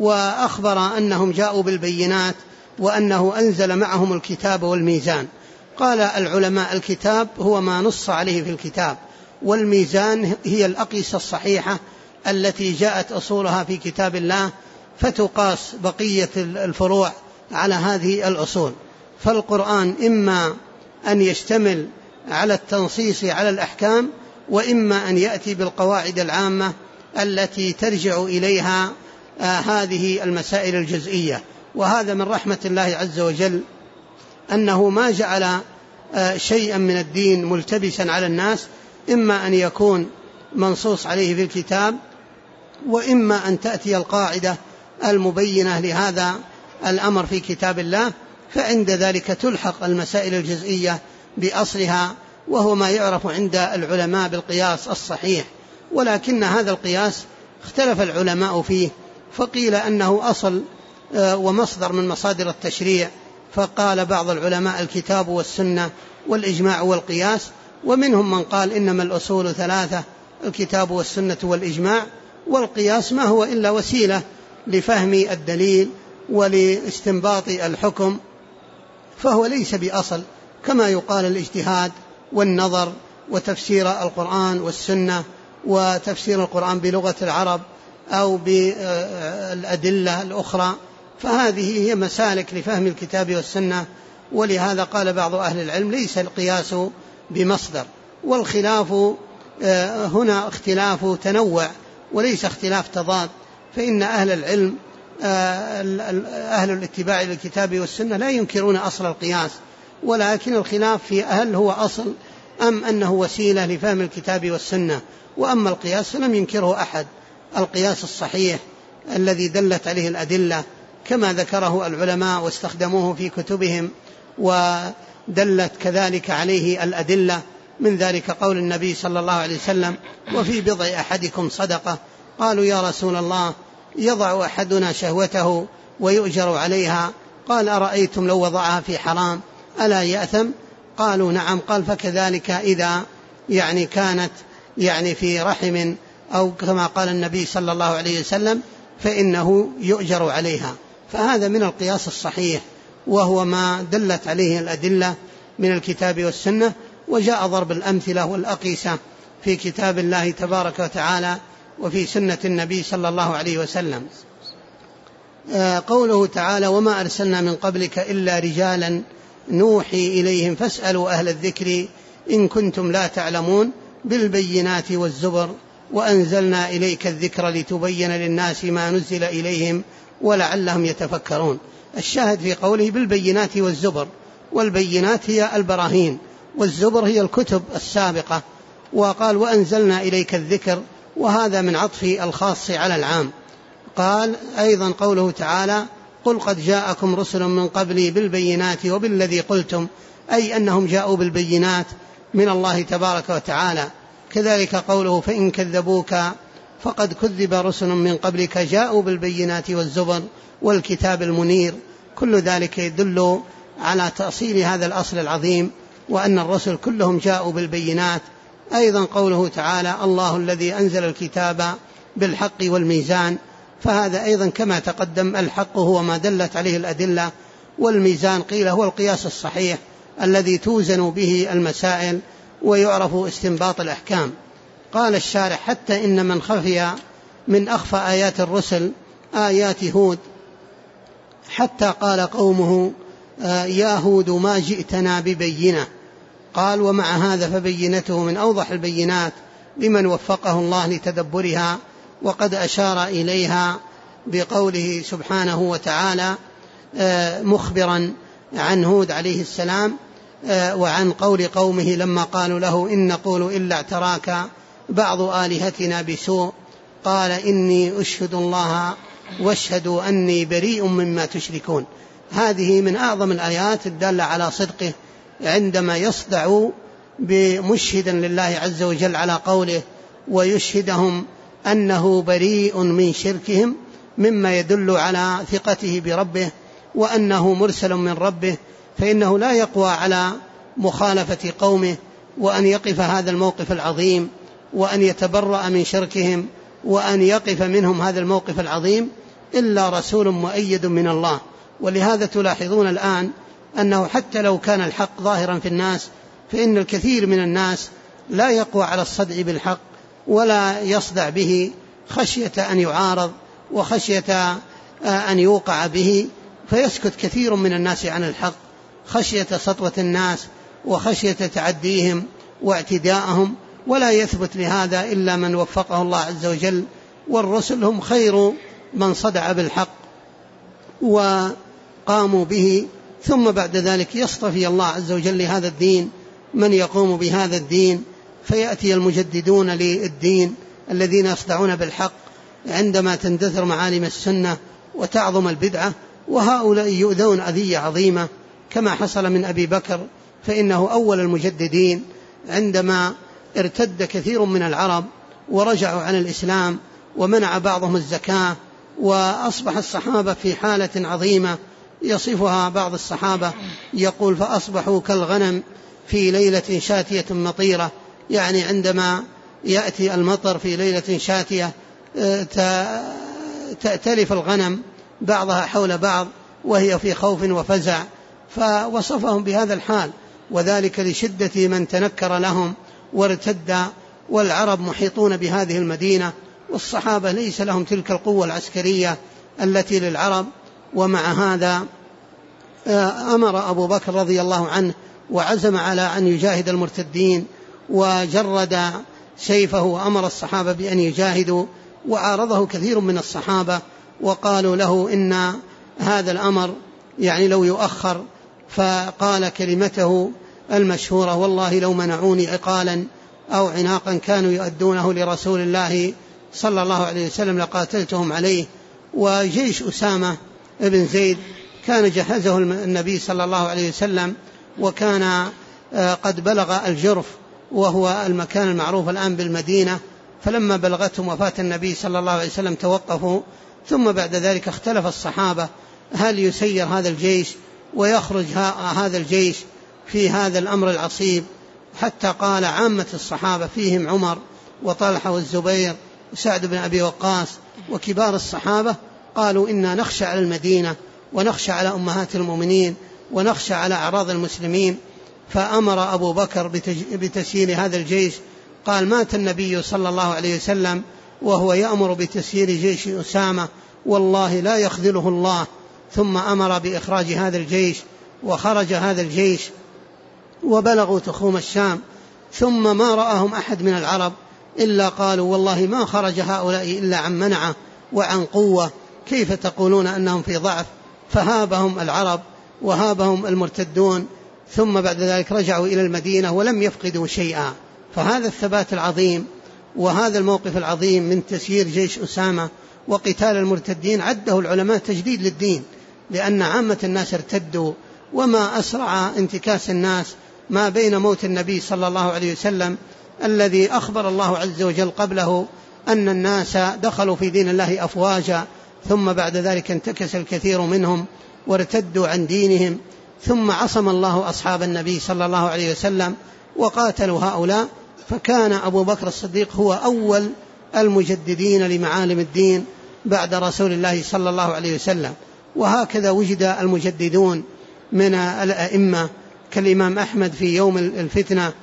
وأخبر أنهم جاءوا بالبينات وأنه أنزل معهم الكتاب والميزان. قال العلماء الكتاب هو ما نص عليه في الكتاب، والميزان هي الأقيسة الصحيحة التي جاءت أصولها في كتاب الله، فتقاس بقية الفروع على هذه الأصول. فالقرآن إما أن يشتمل على التنصيص على الأحكام، وإما أن يأتي بالقواعد العامة التي ترجع إليها هذه المسائل الجزئية. وهذا من رحمة الله عز وجل أنه ما جعل شيئا من الدين ملتبسا على الناس، إما أن يكون منصوص عليه في الكتاب، وإما أن تأتي القاعدة المبينة لهذا الأمر في كتاب الله، فعند ذلك تلحق المسائل الجزئية بأصلها، وهو ما يعرف عند العلماء بالقياس الصحيح. ولكن هذا القياس اختلف العلماء فيه، فقيل أنه أصل ومصدر من مصادر التشريع، فقال بعض العلماء الكتاب والسنة والإجماع والقياس، ومنهم من قال إنما الأصول ثلاثة: الكتاب والسنة والإجماع، والقياس ما هو إلا وسيلة لفهم الدليل ولاستنباط الحكم، فهو ليس بأصل، كما يقال الاجتهاد والنظر وتفسير القرآن والسنة وتفسير القرآن بلغة العرب أو بالأدلة الأخرى، فهذه هي مسالك لفهم الكتاب والسنة. ولهذا قال بعض أهل العلم ليس القياس بمصدر. والخلاف هنا اختلاف تنوع وليس اختلاف تضاد، فإن أهل العلم أهل الاتباع للكتاب والسنة لا ينكرون أصل القياس، ولكن الخلاف في هل هو أصل أم أنه وسيلة لفهم الكتاب والسنة. وأما القياس فلم ينكره أحد، القياس الصحيح الذي دلت عليه الأدلة كما ذكره العلماء واستخدموه في كتبهم، ودلت كذلك عليه الأدلة، من ذلك قول النبي صلى الله عليه وسلم: وفي بضع أحدكم صدقة. قالوا: يا رسول الله، يضع أحدنا شهوته ويؤجر عليها؟ قال: أرأيتم لو وضعها في حرام ألا يأثم؟ قالوا: نعم. قال: فكذلك إذا كانت في رحم، أو كما قال النبي صلى الله عليه وسلم: فإنه يؤجر عليها. فهذا من القياس الصحيح، وهو ما دلت عليه الأدلة من الكتاب والسنة، وجاء ضرب الأمثلة والأقيسة في كتاب الله تبارك وتعالى وفي سنة النبي صلى الله عليه وسلم. قوله تعالى: وما أرسلنا من قبلك إلا رجالا نوحي إليهم فاسألوا أهل الذكر إن كنتم لا تعلمون بالبينات والزبر وأنزلنا إليك الذكر لتبين للناس ما نزل إليهم ولعلهم يتفكرون. الشاهد في قوله بالبينات والزبر، والبينات هي البراهين، والزبر هي الكتب السابقة. وقال: وأنزلنا إليك الذكر، وهذا من عطف الخاص على العام. قال أيضا قوله تعالى: قل قد جاءكم رسل من قبلي بالبينات وبالذي قلتم، أي أنهم جاءوا بالبينات من الله تبارك وتعالى. كذلك قوله: فإن كذبوك فقد كذب رسل من قبلك جاءوا بالبينات والزبر والكتاب المنير. كل ذلك يدل على تأصيل هذا الأصل العظيم، وأن الرسل كلهم جاءوا بالبينات. أيضا قوله تعالى: الله الذي أنزل الكتاب بالحق والميزان، فهذا أيضا كما تقدم الحق هو ما دلت عليه الأدلة، والميزان قيل هو القياس الصحيح الذي توزن به المسائل ويعرف استنباط الأحكام. قال الشارح: حتى إن من خفي من أخفى آيات الرسل آيات هود، حتى قال قومه: يا هود ما جئتنا ببينة. قال: ومع هذا فبينته من أوضح البينات لمن وفقه الله لتدبرها، وقد أشار إليها بقوله سبحانه وتعالى مخبرا عن هود عليه السلام وعن قول قومه لما قالوا له: إن نقول إلا اعتراك بعض آلهتنا بسوء، قال: إني أشهد الله واشهدوا أني بريء مما تشركون. هذه من أعظم الآيات الدالة على صدقه عندما يصدع بمشهدا لله عز وجل على قوله، ويشهدهم أنه بريء من شركهم، مما يدل على ثقته بربه وأنه مرسل من ربه، فإنه لا يقوى على مخالفة قومه، وأن يقف هذا الموقف العظيم، وأن يتبرأ من شركهم، وأن يقف منهم هذا الموقف العظيم إلا رسول مؤيد من الله. ولهذا تلاحظون الآن أنه حتى لو كان الحق ظاهرا في الناس فإن الكثير من الناس لا يقوى على الصدع بالحق ولا يصدع به خشية أن يعارض وخشية أن يوقع به، فيسكت كثير من الناس عن الحق خشية سطوة الناس وخشية تعديهم واعتداءهم، ولا يثبت لهذا إلا من وفقه الله عز وجل، والرسل هم خير من صدع بالحق وقاموا به، ثم بعد ذلك يصطفي الله عز وجل لهذا الدين من يقوم بهذا الدين، فيأتي المجددون للدين الذين يصدعون بالحق عندما تندثر معالم السنة وتعظم البدعة، وهؤلاء يؤذون أذية عظيمة كما حصل من أبي بكر، فإنه أول المجددين عندما ارتد كثير من العرب ورجعوا عن الإسلام ومنع بعضهم الزكاة، وأصبح الصحابة في حالة عظيمة يصفها بعض الصحابة يقول فأصبحوا كالغنم في ليلة شاتية مطيرة، يعني عندما يأتي المطر في ليلة شاتية تأتلف الغنم بعضها حول بعض وهي في خوف وفزع، فوصفهم بهذا الحال، وذلك لشدة من تنكر لهم وارتد، والعرب محيطون بهذه المدينة والصحابة ليس لهم تلك القوة العسكرية التي للعرب. ومع هذا أمر أبو بكر رضي الله عنه وعزم على أن يجاهد المرتدين وجرد سيفه وأمر الصحابة بأن يجاهدوا، وعارضه كثير من الصحابة وقالوا له إن هذا الأمر يعني لو يؤخر، فقال كلمته المشهورة والله لو منعوني عقالا أو عناقا كانوا يؤدونه لرسول الله صلى الله عليه وسلم لقاتلتهم عليه. وجيش أسامة بن زيد كان جهزه النبي صلى الله عليه وسلم، وكان قد بلغ الجرف وهو المكان المعروف الآن بالمدينة، فلما بلغتهم وفاة النبي صلى الله عليه وسلم توقفوا، ثم بعد ذلك اختلف الصحابة هل يسير هذا الجيش ويخرج هذا الجيش في هذا الأمر العصيب، حتى قال عامة الصحابة فيهم عمر وطلحة والزبير وسعد بن أبي وقاص وكبار الصحابة قالوا إنا نخشى على المدينة ونخشى على أمهات المؤمنين ونخشى على أعراض المسلمين. فأمر أبو بكر بتسيير هذا الجيش، قال مات النبي صلى الله عليه وسلم وهو يأمر بتسيير جيش أسامة والله لا يخذله الله، ثم أمر بإخراج هذا الجيش، وخرج هذا الجيش وبلغوا تخوم الشام، ثم ما رآهم أحد من العرب إلا قالوا والله ما خرج هؤلاء إلا عن منعه وعن قوة، كيف تقولون أنهم في ضعف؟ فهابهم العرب وهابهم المرتدون، ثم بعد ذلك رجعوا إلى المدينة ولم يفقدوا شيئا. فهذا الثبات العظيم وهذا الموقف العظيم من تسيير جيش أسامة وقتال المرتدين عده العلماء تجديد للدين، لأن عامة الناس ارتدوا، وما أسرع انتكاس الناس ما بين موت النبي صلى الله عليه وسلم الذي أخبر الله عز وجل قبله أن الناس دخلوا في دين الله أفواجا، ثم بعد ذلك انتكس الكثير منهم وارتدوا عن دينهم، ثم عصم الله أصحاب النبي صلى الله عليه وسلم وقاتلوا هؤلاء، فكان أبو بكر الصديق هو أول المجددين لمعالم الدين بعد رسول الله صلى الله عليه وسلم. وهكذا وجد المجددون من الأئمة كالإمام أحمد في يوم الفتنة،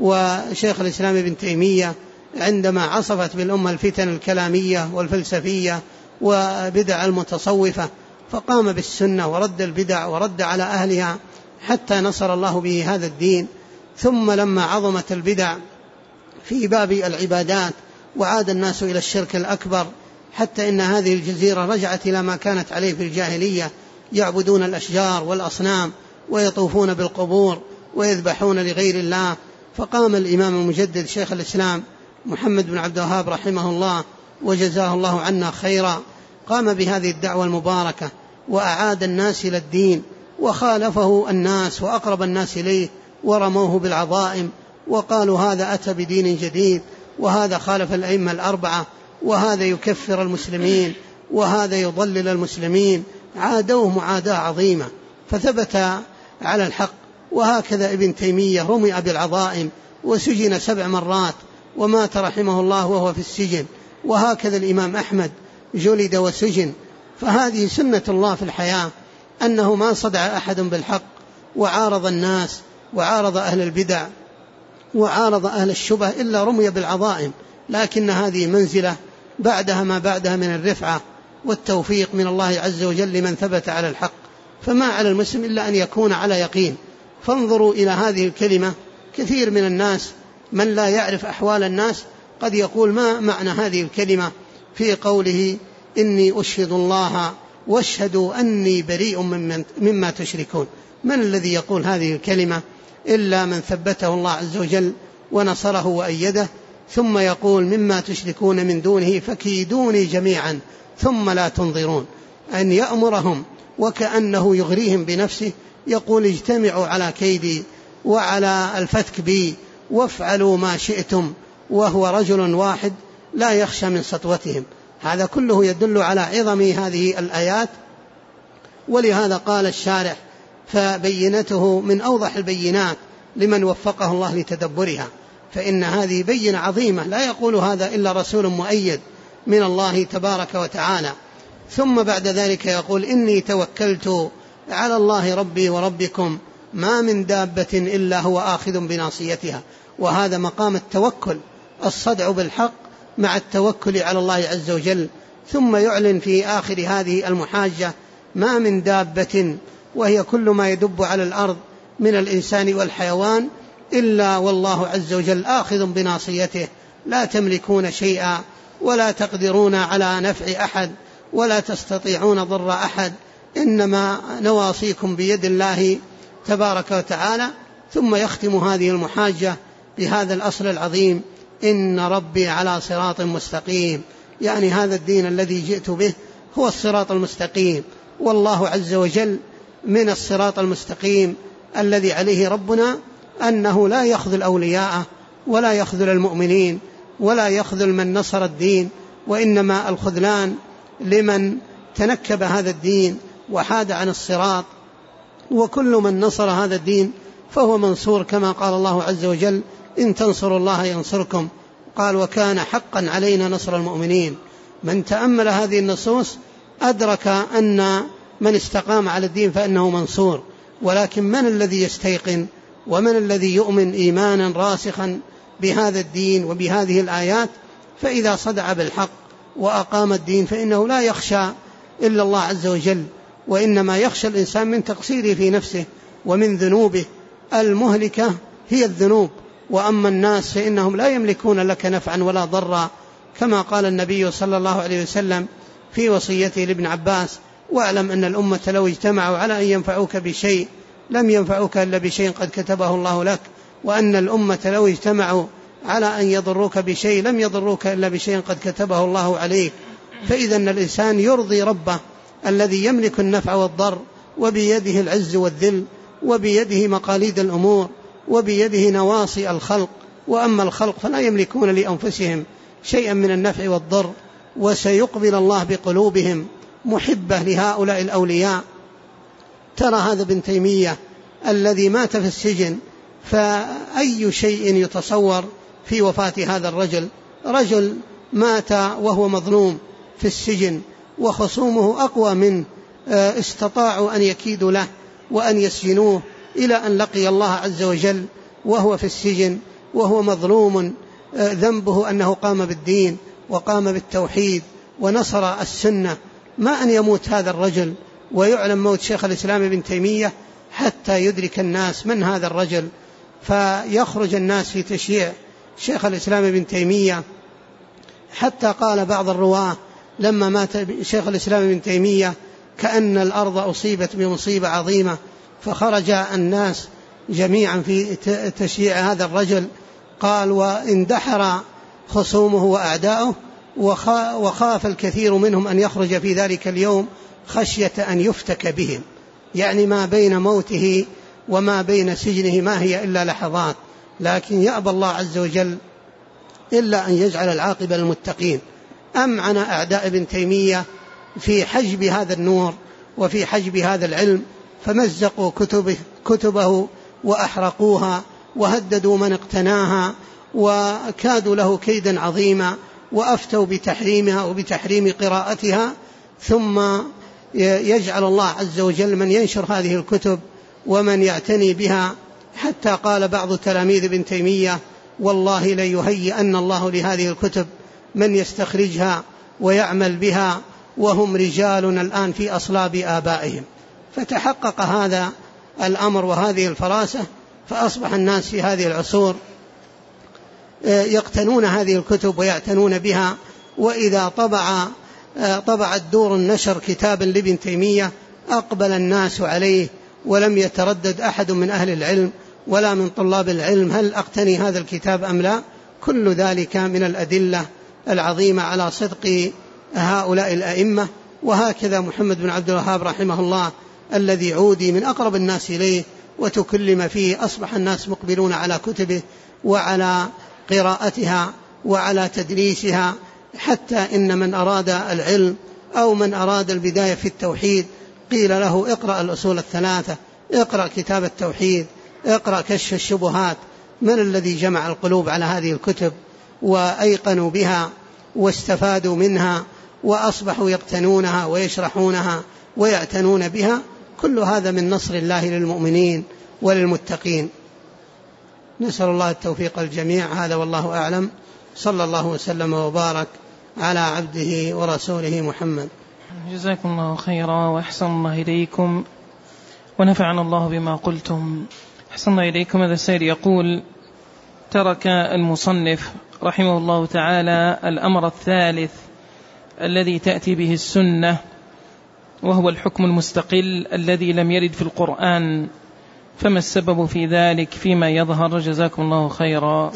وشيخ الإسلام ابن تيمية عندما عصفت بالأمة الفتن الكلامية والفلسفية وبدع المتصوفة، فقام بالسنة ورد البدع ورد على أهلها حتى نصر الله به هذا الدين. ثم لما عظمت البدع في باب العبادات وعاد الناس إلى الشرك الأكبر، حتى إن هذه الجزيرة رجعت إلى ما كانت عليه في الجاهلية، يعبدون الأشجار والأصنام ويطوفون بالقبور ويذبحون لغير الله. فقام الإمام المجدد شيخ الإسلام محمد بن عبد الوهاب رحمه الله وجزاه الله عنا خيرا، قام بهذه الدعوة المباركة وأعاد الناس إلى الدين، وخالفه الناس وأقرب الناس إليه ورموه بالعظائم وقالوا هذا أتى بدين جديد، وهذا خالف الأئمة الأربعة، وهذا يكفر المسلمين، وهذا يضلل المسلمين، عادوه معاداة عظيمة، فثبت على الحق. وهكذا ابن تيمية رمي بالعظائم وسجن 7 مرات ومات رحمه الله وهو في السجن، وهكذا الإمام أحمد جلد وسجن. فهذه سنة الله في الحياة، أنه ما صدع أحد بالحق وعارض الناس وعارض أهل البدع وعارض أهل الشبه إلا رمي بالعظائم، لكن هذه منزلة بعدها ما بعدها من الرفعة والتوفيق من الله عز وجل لمن ثبت على الحق. فما على المسلم إلا أن يكون على يقين. فانظروا إلى هذه الكلمة. كثير من الناس من لا يعرف أحوال الناس قد يقول ما معنى هذه الكلمة في قوله إني أشهد الله واشهدوا أني بريء مما تشركون؟ من الذي يقول هذه الكلمة إلا من ثبته الله عز وجل ونصره وأيده، ثم يقول مما تشركون من دونه فكيدوني جميعا ثم لا تنظرون. أن يأمرهم وكأنه يغريهم بنفسه، يقول اجتمعوا على كيدي وعلى الفتك بي وافعلوا ما شئتم، وهو رجل واحد لا يخشى من سطوتهم. هذا كله يدل على عظم هذه الآيات. ولهذا قال الشارح فبينته من أوضح البينات لمن وفقه الله لتدبرها، فإن هذه بينة عظيمة لا يقول هذا إلا رسول مؤيد من الله تبارك وتعالى. ثم بعد ذلك يقول إني توكلت على الله ربي وربكم ما من دابة إلا هو آخذ بناصيتها. وهذا مقام التوكل، الصدع بالحق مع التوكل على الله عز وجل. ثم يعلن في آخر هذه المحاجة ما من دابة، وهي كل ما يدب على الأرض من الإنسان والحيوان، إلا والله عز وجل آخذ بناصيته. لا تملكون شيئا ولا تقدرون على نفع أحد ولا تستطيعون ضر أحد، إنما نواصيكم بيد الله تبارك وتعالى. ثم يختم هذه المحاجة بهذا الأصل العظيم: إن ربي على صراط مستقيم. يعني هذا الدين الذي جئت به هو الصراط المستقيم، والله عز وجل من الصراط المستقيم الذي عليه ربنا أنه لا يخذل أولياءه ولا يخذل المؤمنين ولا يخذل من نصر الدين، وإنما الخذلان لمن تنكب هذا الدين وحاد عن الصراط. وكل من نصر هذا الدين فهو منصور، كما قال الله عز وجل: إن تنصروا الله ينصركم. قال: وكان حقا علينا نصر المؤمنين. من تأمل هذه النصوص أدرك أن من استقام على الدين فإنه منصور. ولكن من الذي يستيقن ومن الذي يؤمن إيمانا راسخا بهذا الدين وبهذه الآيات؟ فإذا صدع بالحق وأقام الدين فإنه لا يخشى إلا الله عز وجل، وإنما يخشى الإنسان من تقصيره في نفسه ومن ذنوبه. المهلكة هي الذنوب، وأما الناس فإنهم لا يملكون لك نفعا ولا ضرا، كما قال النبي صلى الله عليه وسلم في وصيته لابن عباس: واعلم أن الأمة لو اجتمعوا على أن ينفعوك بشيء لم ينفعوك إلا بشيء قد كتبه الله لك، وأن الأمة لو اجتمعوا على أن يضروك بشيء لم يضروك إلا بشيء قد كتبه الله عليك. فإذا الإنسان يرضي ربه الذي يملك النفع والضر، وبيده العز والذل، وبيده مقاليد الأمور، وبيده نواصي الخلق. وأما الخلق فلا يملكون لأنفسهم شيئا من النفع والضر، وسيقبل الله بقلوبهم محبة لهؤلاء الأولياء. ترى هذا ابن تيمية الذي مات في السجن، فأي شيء يتصور في وفاة هذا الرجل؟ رجل مات وهو مظلوم في السجن، وخصومه أقوى منه، استطاعوا أن يكيدوا له وأن يسجنوه إلى أن لقي الله عز وجل وهو في السجن وهو مظلوم. ذنبه أنه قام بالدين وقام بالتوحيد ونصر السنة. ما أن يموت هذا الرجل ويعلم موت شيخ الإسلام ابن تيمية حتى يدرك الناس من هذا الرجل، فيخرج الناس في تشييع شيخ الإسلام ابن تيمية، حتى قال بعض الرواة لما مات شيخ الإسلام ابن تيمية كأن الأرض أصيبت بمصيبة عظيمة، فخرج الناس جميعا في تشييع هذا الرجل. قال: واندحر خصومه وأعداؤه، وخاف الكثير منهم أن يخرج في ذلك اليوم خشية أن يفتك بهم. يعني ما بين موته وما بين سجنه ما هي إلا لحظات، لكن يأبى الله عز وجل إلا أن يجعل العاقبة للمتقين. أمعن أعداء ابن تيمية في حجب هذا النور وفي حجب هذا العلم، فمزقوا كتبه وأحرقوها وهددوا من اقتناها وكادوا له كيدا عظيما، وأفتوا بتحريمها وبتحريم قراءتها. ثم يجعل الله عز وجل من ينشر هذه الكتب ومن يعتني بها، حتى قال بعض تلاميذ ابن تيمية: والله ليهيئن الله لهذه الكتب من يستخرجها ويعمل بها وهم رجال الآن في أصلاب آبائهم. فتحقق هذا الأمر وهذه الفراسة، فأصبح الناس في هذه العصور يقتنون هذه الكتب ويعتنون بها. وإذا طبعت دور النشر كتابا لابن تيمية أقبل الناس عليه، ولم يتردد أحد من أهل العلم ولا من طلاب العلم هل أقتني هذا الكتاب أم لا. كل ذلك من الأدلة العظيمة على صدق هؤلاء الأئمة. وهكذا محمد بن عبد الوهاب رحمه الله الذي عودي من أقرب الناس إليه وتكلم فيه، أصبح الناس مقبلون على كتبه وعلى قراءتها وعلى تدريسها، حتى إن من أراد العلم أو من أراد البداية في التوحيد قيل له: اقرأ الأصول الثلاثة، اقرأ كتاب التوحيد، اقرأ كشف الشبهات. من الذي جمع القلوب على هذه الكتب وأيقنوا بها واستفادوا منها وأصبحوا يقتنونها ويشرحونها ويعتنون بها؟ كل هذا من نصر الله للمؤمنين وللمتقين. نسأل الله التوفيق الجميع. هذا والله أعلم. صلى الله وسلم وبارك على عبده ورسوله محمد. جزاكم الله خيرا وأحسن الله إليكم ونفعنا الله بما قلتم. أحسن الله إليكم. هذا السائل يقول: ترك المصنف رحمه الله تعالى الأمر الثالث الذي تأتي به السنة، وهو الحكم المستقل الذي لم يرد في القرآن، فما السبب في ذلك فيما يظهر؟ جزاكم الله خيرا.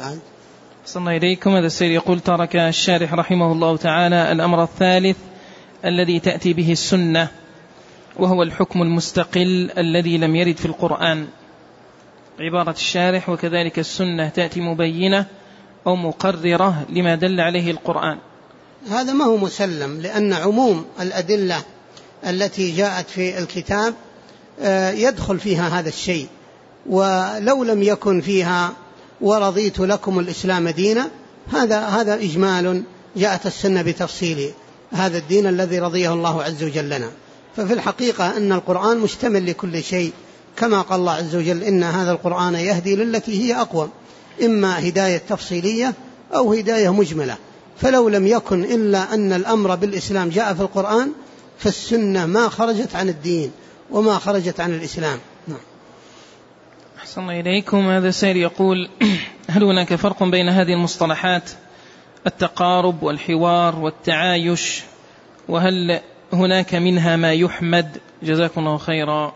أحسن الله إليكم. هذا السائل يقول: ترك الشارح رحمه الله تعالى الأمر الثالث الذي تأتي به السنة، وهو الحكم المستقل الذي لم يرد في القرآن. عبارة الشارح: وكذلك السنة تأتي مبينة أو مقررة لما دل عليه القرآن. هذا ما هو مسلم، لأن عموم الأدلة التي جاءت في الكتاب يدخل فيها هذا الشيء، ولو لم يكن فيها ورضيت لكم الإسلام دينا، هذا إجمال جاءت السنة بتفصيله، هذا الدين الذي رضيه الله عز وجل لنا. ففي الحقيقة أن القرآن مشتمل لكل شيء، كما قال الله عز وجل: إن هذا القرآن يهدي للتي هي أقوم، إما هداية تفصيلية أو هداية مجملة. فلو لم يكن إلا أن الأمر بالإسلام جاء في القرآن، فالسنة ما خرجت عن الدين وما خرجت عن الإسلام. أحسن الله إليكم. هذا السائل يقول: هل هناك فرق بين هذه المصطلحات التقارب والحوار والتعايش، وهل هناك منها ما يحمد؟ جزاكم الله خيرا.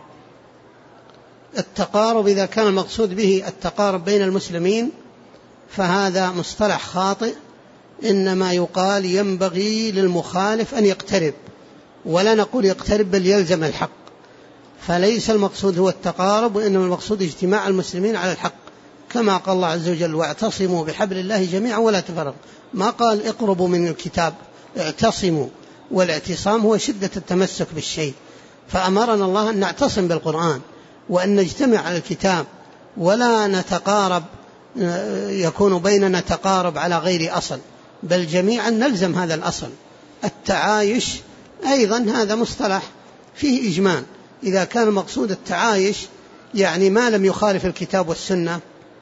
التقارب إذا كان المقصود به التقارب بين المسلمين فهذا مصطلح خاطئ، إنما يقال ينبغي للمخالف أن يقترب، ولا نقول يقترب بل يلزم الحق. فليس المقصود هو التقارب، وإنما المقصود اجتماع المسلمين على الحق، كما قال الله عز وجل: واعتصموا بحبل الله جميعا ولا تفرقوا. ما قال اقربوا من الكتاب، اعتصموا، والاعتصام هو شدة التمسك بالشيء. فأمرنا الله أن نعتصم بالقرآن وأن نجتمع على الكتاب، ولا نتقارب يكون بيننا تقارب على غير أصل، بل جميعا نلزم هذا الأصل. التعايش أيضا هذا مصطلح فيه إجمال، إذا كان المقصود التعايش يعني ما لم يخالف الكتاب والسنة،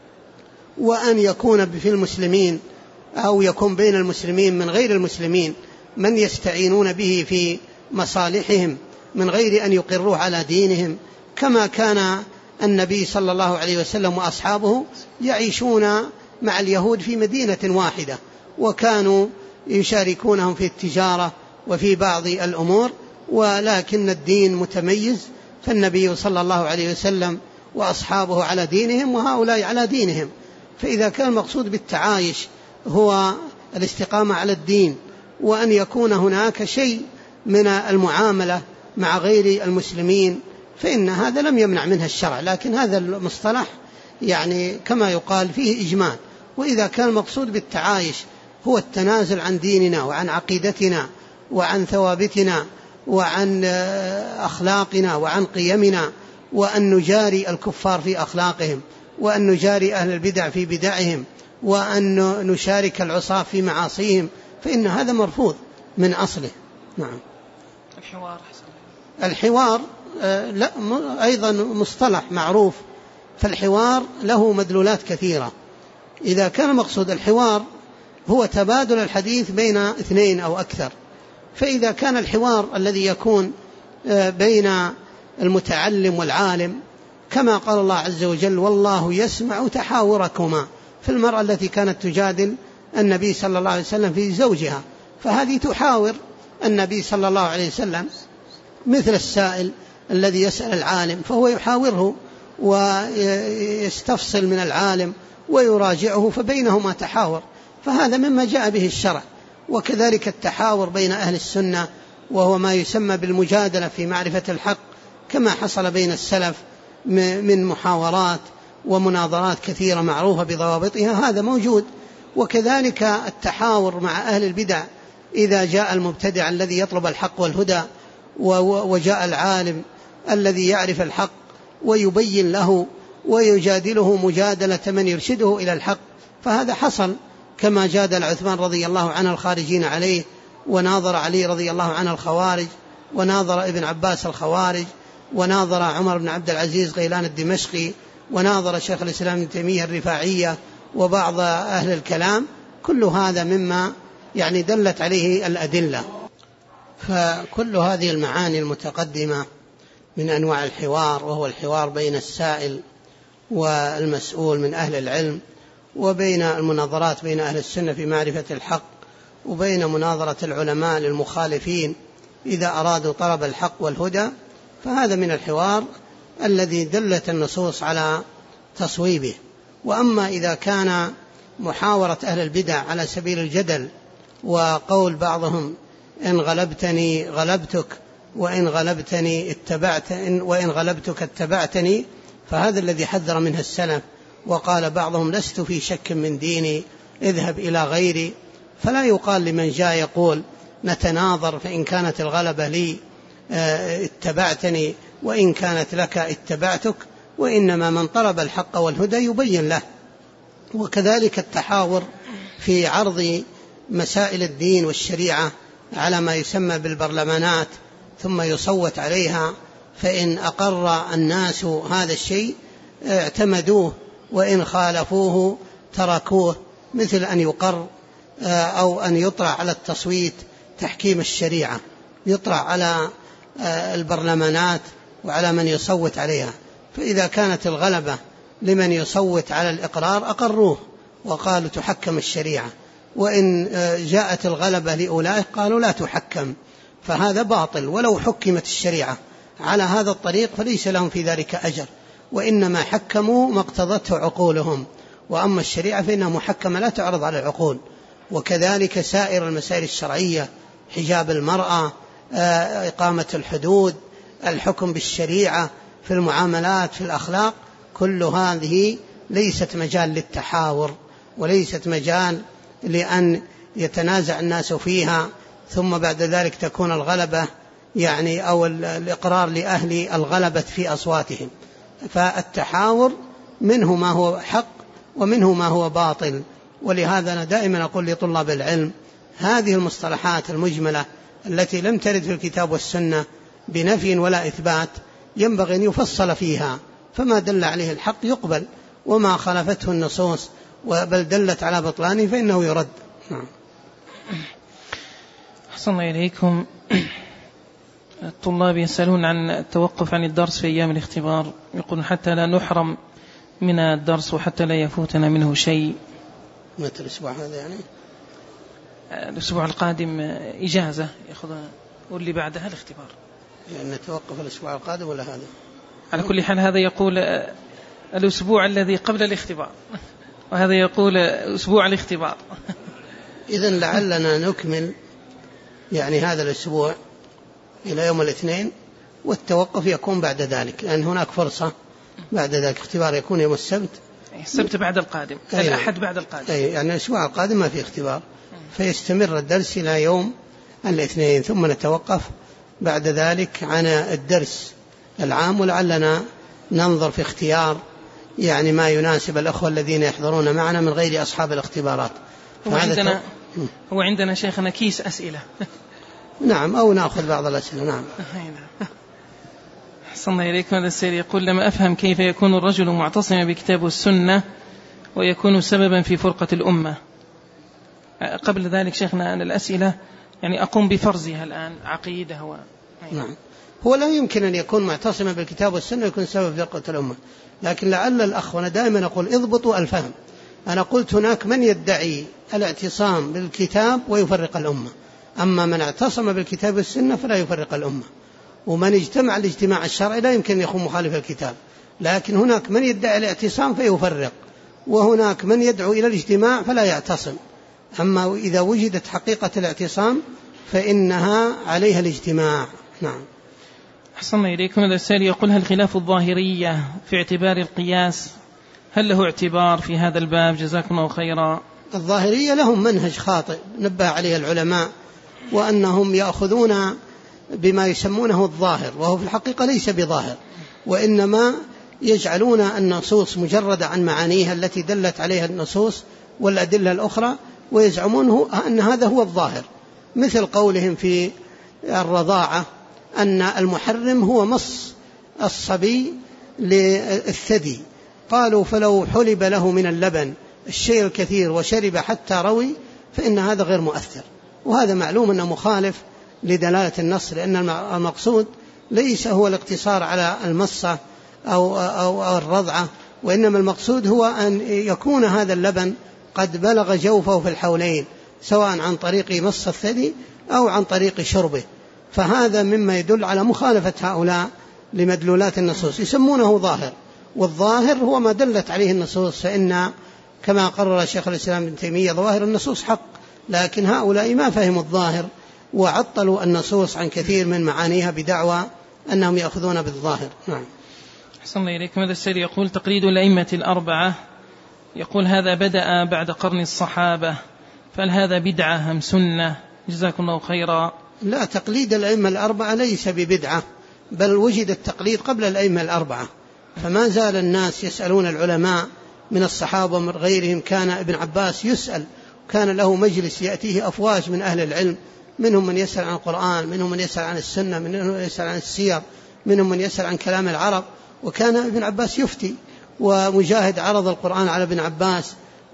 وأن يكون في المسلمين أو يكون بين المسلمين من غير المسلمين من يستعينون به في مصالحهم من غير أن يقروه على دينهم، كما كان النبي صلى الله عليه وسلم وأصحابه يعيشون مع اليهود في مدينة واحدة، وكانوا يشاركونهم في التجارة وفي بعض الأمور، ولكن الدين متميز، فالنبي صلى الله عليه وسلم وأصحابه على دينهم وهؤلاء على دينهم. فإذا كان المقصود بالتعايش هو الاستقامة على الدين، وأن يكون هناك شيء من المعاملة مع غير المسلمين، فإن هذا لم يمنع منها الشرع، لكن هذا المصطلح يعني كما يقال فيه إجمال. وإذا كان المقصود بالتعايش هو التنازل عن ديننا وعن عقيدتنا وعن ثوابتنا وعن أخلاقنا وعن قيمنا، وأن نجاري الكفار في أخلاقهم، وأن نجاري أهل البدع في بدعهم، وأن نشارك العصاة في معاصيهم، فإن هذا مرفوض من أصله. نعم. الحوار لا أيضا مصطلح معروف، فالحوار له مدلولات كثيرة. إذا كان مقصود الحوار هو تبادل الحديث بين اثنين أو أكثر، فإذا كان الحوار الذي يكون بين المتعلم والعالم كما قال الله عز وجل: والله يسمع تحاوركما، في المرأة التي كانت تجادل النبي صلى الله عليه وسلم في زوجها، فهذه تحاور النبي صلى الله عليه وسلم مثل السائل الذي يسأل العالم، فهو يحاوره ويستفصل من العالم ويراجعه، فبينهما تحاور، فهذا مما جاء به الشرع. وكذلك التحاور بين أهل السنة، وهو ما يسمى بالمجادلة في معرفة الحق، كما حصل بين السلف من محاورات ومناظرات كثيرة معروفة بضوابطها، هذا موجود. وكذلك التحاور مع أهل البدع، إذا جاء المبتدع الذي يطلب الحق والهدى وجاء العالم الذي يعرف الحق ويبين له ويجادله مجادلة من يرشده إلى الحق، فهذا حصل، كما جادل عثمان رضي الله عنه الخارجين عليه، وناظر علي رضي الله عنه الخوارج، وناظر ابن عباس الخوارج، وناظر عمر بن عبد العزيز غيلان الدمشقي، وناظر شيخ الإسلام ابن تيمية الرفاعية وبعض أهل الكلام. كل هذا مما يعني دلت عليه الأدلة. فكل هذه المعاني المتقدمة من أنواع الحوار، وهو الحوار بين السائل والمسؤول من أهل العلم، وبين المناظرات بين أهل السنة في معرفة الحق، وبين مناظرة العلماء للمخالفين إذا أرادوا طلب الحق والهدى، فهذا من الحوار الذي دلت النصوص على تصويبه. وأما إذا كان محاورة أهل البدع على سبيل الجدل، وقول بعضهم: إن غلبتني غلبتك، وإن غلبتك اتبعتني، فهذا الذي حذر منه السلف. وقال بعضهم: لست في شك من ديني، اذهب إلى غيري. فلا يقال لمن جاء يقول: نتناظر، فإن كانت الغلبة لي اتبعتني، وإن كانت لك اتبعتك، وإنما من طلب الحق والهدى يبين له. وكذلك التحاور في عرض مسائل الدين والشريعة على ما يسمى بالبرلمانات، ثم يصوت عليها، فإن أقر الناس هذا الشيء اعتمدوه، وإن خالفوه تركوه، مثل أن يقر أو أن يطرح على التصويت تحكيم الشريعة، يطرح على البرلمانات وعلى من يصوت عليها، فإذا كانت الغلبة لمن يصوت على الإقرار أقروه وقالوا تحكم الشريعة، وإن جاءت الغلبة لأولئك قالوا لا تحكم، فهذا باطل. ولو حكمت الشريعة على هذا الطريق فليس لهم في ذلك أجر، وإنما حكموا ما اقتضته عقولهم، وأما الشريعة فإنها محكمة لا تعرض على العقول. وكذلك سائر المسائل الشرعية: حجاب المرأة، إقامة الحدود، الحكم بالشريعة في المعاملات، في الأخلاق، كل هذه ليست مجال للتحاور، وليست مجال لأن يتنازع الناس فيها، ثم بعد ذلك تكون الغلبة يعني أو الإقرار لأهل الغلبة في أصواتهم. فالتحاور منه ما هو حق ومنه ما هو باطل. ولهذا أنا دائما أقول لطلاب العلم: هذه المصطلحات المجملة التي لم ترد في الكتاب والسنة بنفي ولا إثبات ينبغي أن يفصل فيها، فما دل عليه الحق يقبل، وما خالفته النصوص بل دلت على بطلانه فإنه يرد. أحسن الله إليكم. الطلاب يسألون عن التوقف عن الدرس في أيام الاختبار، يقولون حتى لا نحرم من الدرس وحتى لا يفوتنا منه شيء. متى الأسبوع هذا يعني؟ الأسبوع القادم إجازة يأخذها، واللي بعدها الاختبار. يعني نتوقف الأسبوع القادم ولا هذا؟ على كل حال هذا يقول الأسبوع الذي قبل الاختبار، وهذا يقول أسبوع الاختبار. إذن لعلنا نكمل يعني هذا الأسبوع إلى يوم الاثنين، والتوقف يكون بعد ذلك، لأن هناك فرصة بعد ذلك. اختبار يكون يوم السبت بعد القادم، الأحد بعد القادم، يعني الأسبوع القادم ما في اختبار، فيستمر الدرس إلى يوم الاثنين، ثم نتوقف بعد ذلك عن الدرس العام، ولعلنا ننظر في اختيار يعني ما يناسب الأخوة الذين يحضرون معنا من غير أصحاب الاختبارات. هو عندنا شيخنا كيس أسئلة. نعم، أو نأخذ بعض الأسئلة. نعم. أحسن الله إليكم. هذا السائل يقول: لم أفهم كيف يكون الرجل معتصما بكتاب والسنة ويكون سببا في فرقة الأمة. قبل ذلك شيخنا أن الأسئلة يعني أقوم بفرزها الآن عقيدة نعم. هو لا يمكن أن يكون معتصما بالكتاب والسنة ويكون سبب في فرقة الأمة، لكن لعل الأخ، وأنا دائما أقول اضبطوا الفهم، أنا قلت هناك من يدعي الاعتصام بالكتاب ويفرق الأمة، أما من اعتصم بالكتاب والسنة فلا يفرق الأمة، ومن اجتمع الاجتماع الشرعي لا يمكن أن يكون مخالف الكتاب، لكن هناك من يدعي الاعتصام فيفرق، وهناك من يدعو إلى الاجتماع فلا يعتصم. أما إذا وجدت حقيقة الاعتصام فإنها عليها الاجتماع. نعم. أحسن الله إليكم. هذا السائل يقول: هل خلاف الظاهرية في اعتبار القياس هل له اعتبار في هذا الباب؟ جزاكم الله خيرا. الظاهرية لهم منهج خاطئ نبه عليه العلماء، وأنهم يأخذون بما يسمونه الظاهر وهو في الحقيقة ليس بظاهر، وإنما يجعلون النصوص مجردة عن معانيها التي دلت عليها النصوص والأدلة الأخرى، ويزعمون أن هذا هو الظاهر، مثل قولهم في الرضاعة أن المحرم هو مص الصبي للثدي، قالوا فلو حلب له من اللبن الشيء الكثير وشرب حتى روي فإن هذا غير مؤثر، وهذا معلوم أنه مخالف لدلالة النص، لأن المقصود ليس هو الاقتصار على المصة أو الرضعة، وإنما المقصود هو أن يكون هذا اللبن قد بلغ جوفه في الحولين، سواء عن طريق مص الثدي أو عن طريق شربه، فهذا مما يدل على مخالفة هؤلاء لمدلولات النصوص، يسمونه ظاهر، والظاهر هو ما دلت عليه النصوص، فإن كما قرر شيخ الإسلام ابن تيمية ظواهر النصوص حق، لكن هؤلاء ما فهموا الظاهر وعطلوا النصوص عن كثير من معانيها بدعوى أنهم يأخذون بالظاهر. نعم. أحسن الله إليكم. هذا السائل يقول: تقليد الأئمة الأربعة، يقول هذا بدأ بعد قرن الصحابة، فهل هذا بدعة أم سنة؟ جزاكم الله خيرا. لا، تقليد الأئمة الأربعة ليس ببدعة، بل وجد التقليد قبل الأئمة الأربعة، فما زال الناس يسألون العلماء من الصحابة ومن غيرهم. كان ابن عباس يسأل، كان له مجلس يأتيه أفواج من أهل العلم، منهم من يسأل عن القرآن، منهم من يسأل عن السنة، منهم من يسأل عن السير، منهم من يسأل عن كلام العرب، وكان ابن عباس يفتي، ومجاهد عرض القرآن على ابن عباس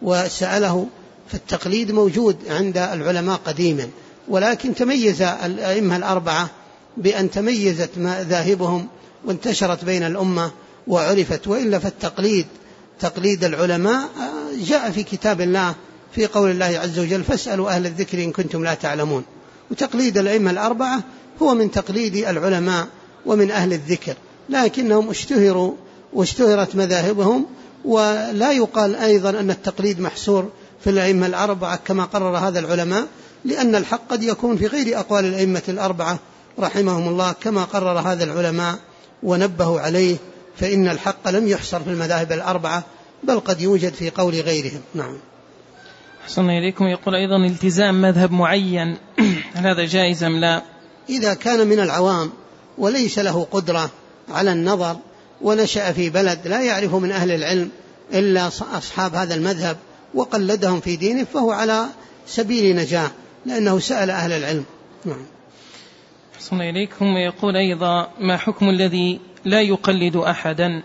وسأله، فالتقليد موجود عند العلماء قديما، ولكن تميز الأئمة الأربعة بأن تميزت مذاهبهم وانتشرت بين الأمة وعرفت، وإلا فالتقليد تقليد العلماء جاء في كتاب الله في قول الله عز وجل: فاسألوا أهل الذكر إن كنتم لا تعلمون، وتقليد الأئمة الأربعة هو من تقليد العلماء ومن أهل الذكر، لكنهم اشتهروا واشتهرت مذاهبهم، ولا يقال أيضا أن التقليد محصور في الأئمة الأربعة كما قرر هذا العلماء، لأن الحق قد يكون في غير أقوال الأئمة الأربعة رحمهم الله كما قرر هذا العلماء ونبهوا عليه، فإن الحق لم يحصر في المذاهب الأربعة بل قد يوجد في قول غيرهم. نعم. أحسن إليكم. يقول أيضا: التزام مذهب معين هل هذا جائز أم لا؟ إذا كان من العوام وليس له قدرة على النظر ونشأ في بلد لا يعرف من أهل العلم إلا أصحاب هذا المذهب وقلدهم في دينه فهو على سبيل نجاة، لأنه سأل أهل العلم. نعم. أحسن إليكم. يقول أيضا: ما حكم الذي لا يقلد أحدا؟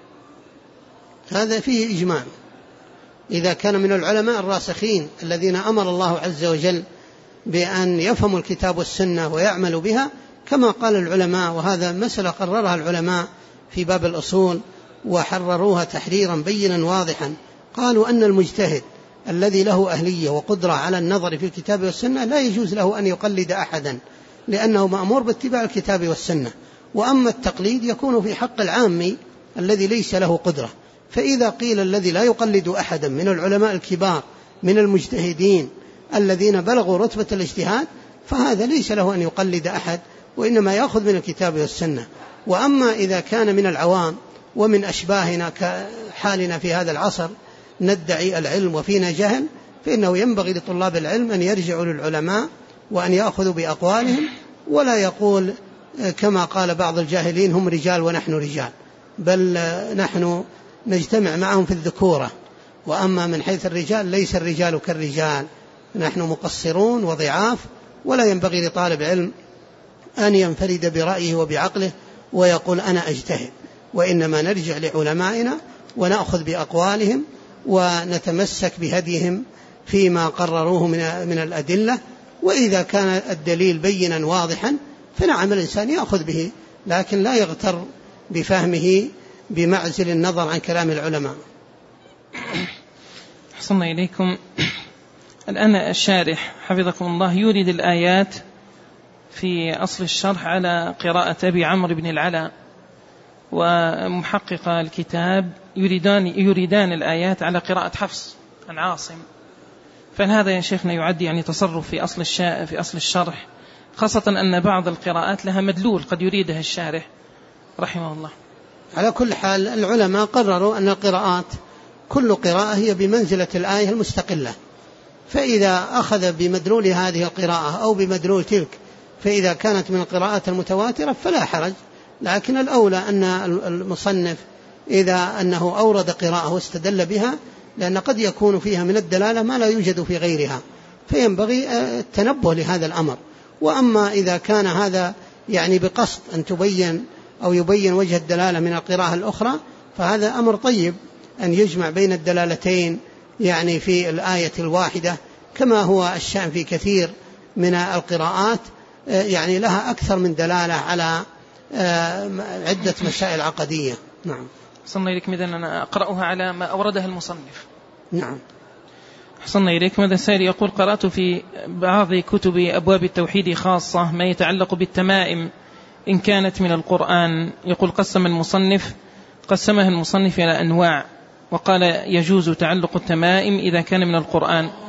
هذا فيه إجماع، إذا كان من العلماء الراسخين الذين أمر الله عز وجل بأن يفهموا الكتاب والسنة ويعملوا بها كما قال العلماء، وهذا مسألة قررها العلماء في باب الأصول وحرروها تحريرا بينا واضحا، قالوا أن المجتهد الذي له أهلية وقدرة على النظر في الكتاب والسنة لا يجوز له أن يقلد أحدا، لأنه مأمور باتباع الكتاب والسنة، وأما التقليد يكون في حق العامي الذي ليس له قدرة، فإذا قيل الذي لا يقلد أحدا من العلماء الكبار من المجتهدين الذين بلغوا رتبة الاجتهاد فهذا ليس له أن يقلد أحد، وإنما يأخذ من الكتاب والسنة. وأما إذا كان من العوام ومن أشباهنا كحالنا في هذا العصر ندعي العلم وفينا جهل، فإنه ينبغي لطلاب العلم أن يرجعوا للعلماء وأن يأخذوا بأقوالهم، ولا يقول كما قال بعض الجاهلين: هم رجال ونحن رجال، بل نحن نجتمع معهم في الذكورة، وأما من حيث الرجال ليس الرجال كالرجال، نحن مقصرون وضعاف، ولا ينبغي لطالب علم أن ينفرد برأيه وبعقله ويقول أنا أجتهد، وإنما نرجع لعلمائنا ونأخذ بأقوالهم ونتمسك بهديهم فيما قرروه من الأدلة. وإذا كان الدليل بينا واضحا فنعم الإنسان يأخذ به، لكن لا يغتر بفهمه بمعزل النظر عن كلام العلماء. حصلنا إليكم. الآن الشارح حفظكم الله يورد الآيات في أصل الشرح على قراءة أبي عمرو بن العلاء، ومحقق الكتاب يريدان الآيات على قراءة حفص عن عاصم. فهذا يا شيخنا يعد يعني تصرف في أصل الشرح، خاصة أن بعض القراءات لها مدلول قد يريدها الشارح رحمه الله. على كل حال العلماء قرروا أن القراءات كل قراءة هي بمنزلة الآية المستقلة، فإذا أخذ بمدلول هذه القراءة أو بمدلول تلك، فإذا كانت من القراءات المتواترة فلا حرج. لكن الأولى أن المصنف إذا أنه أورد قراءة واستدل بها، لأن قد يكون فيها من الدلالة ما لا يوجد في غيرها، فينبغي التنبه لهذا الأمر. وأما إذا كان هذا يعني بقصد أن تبين أو يبين وجه الدلالة من القراءة الأخرى، فهذا أمر طيب أن يجمع بين الدلالتين يعني في الآية الواحدة، كما هو الشأن في كثير من القراءات يعني لها أكثر من دلالة على عدة مسائل عقدية. نعم. حصلنا إليكم إذن أنا أقرأها على ما أوردها المصنف. نعم. حصلنا إليكم. هذا السائل يقول: قرأت في بعض كتب أبواب التوحيد خاصة ما يتعلق بالتمائم إن كانت من القرآن. يقول قسمها المصنف إلى أنواع، وقال يجوز تعلق التمائم إذا كان من القرآن،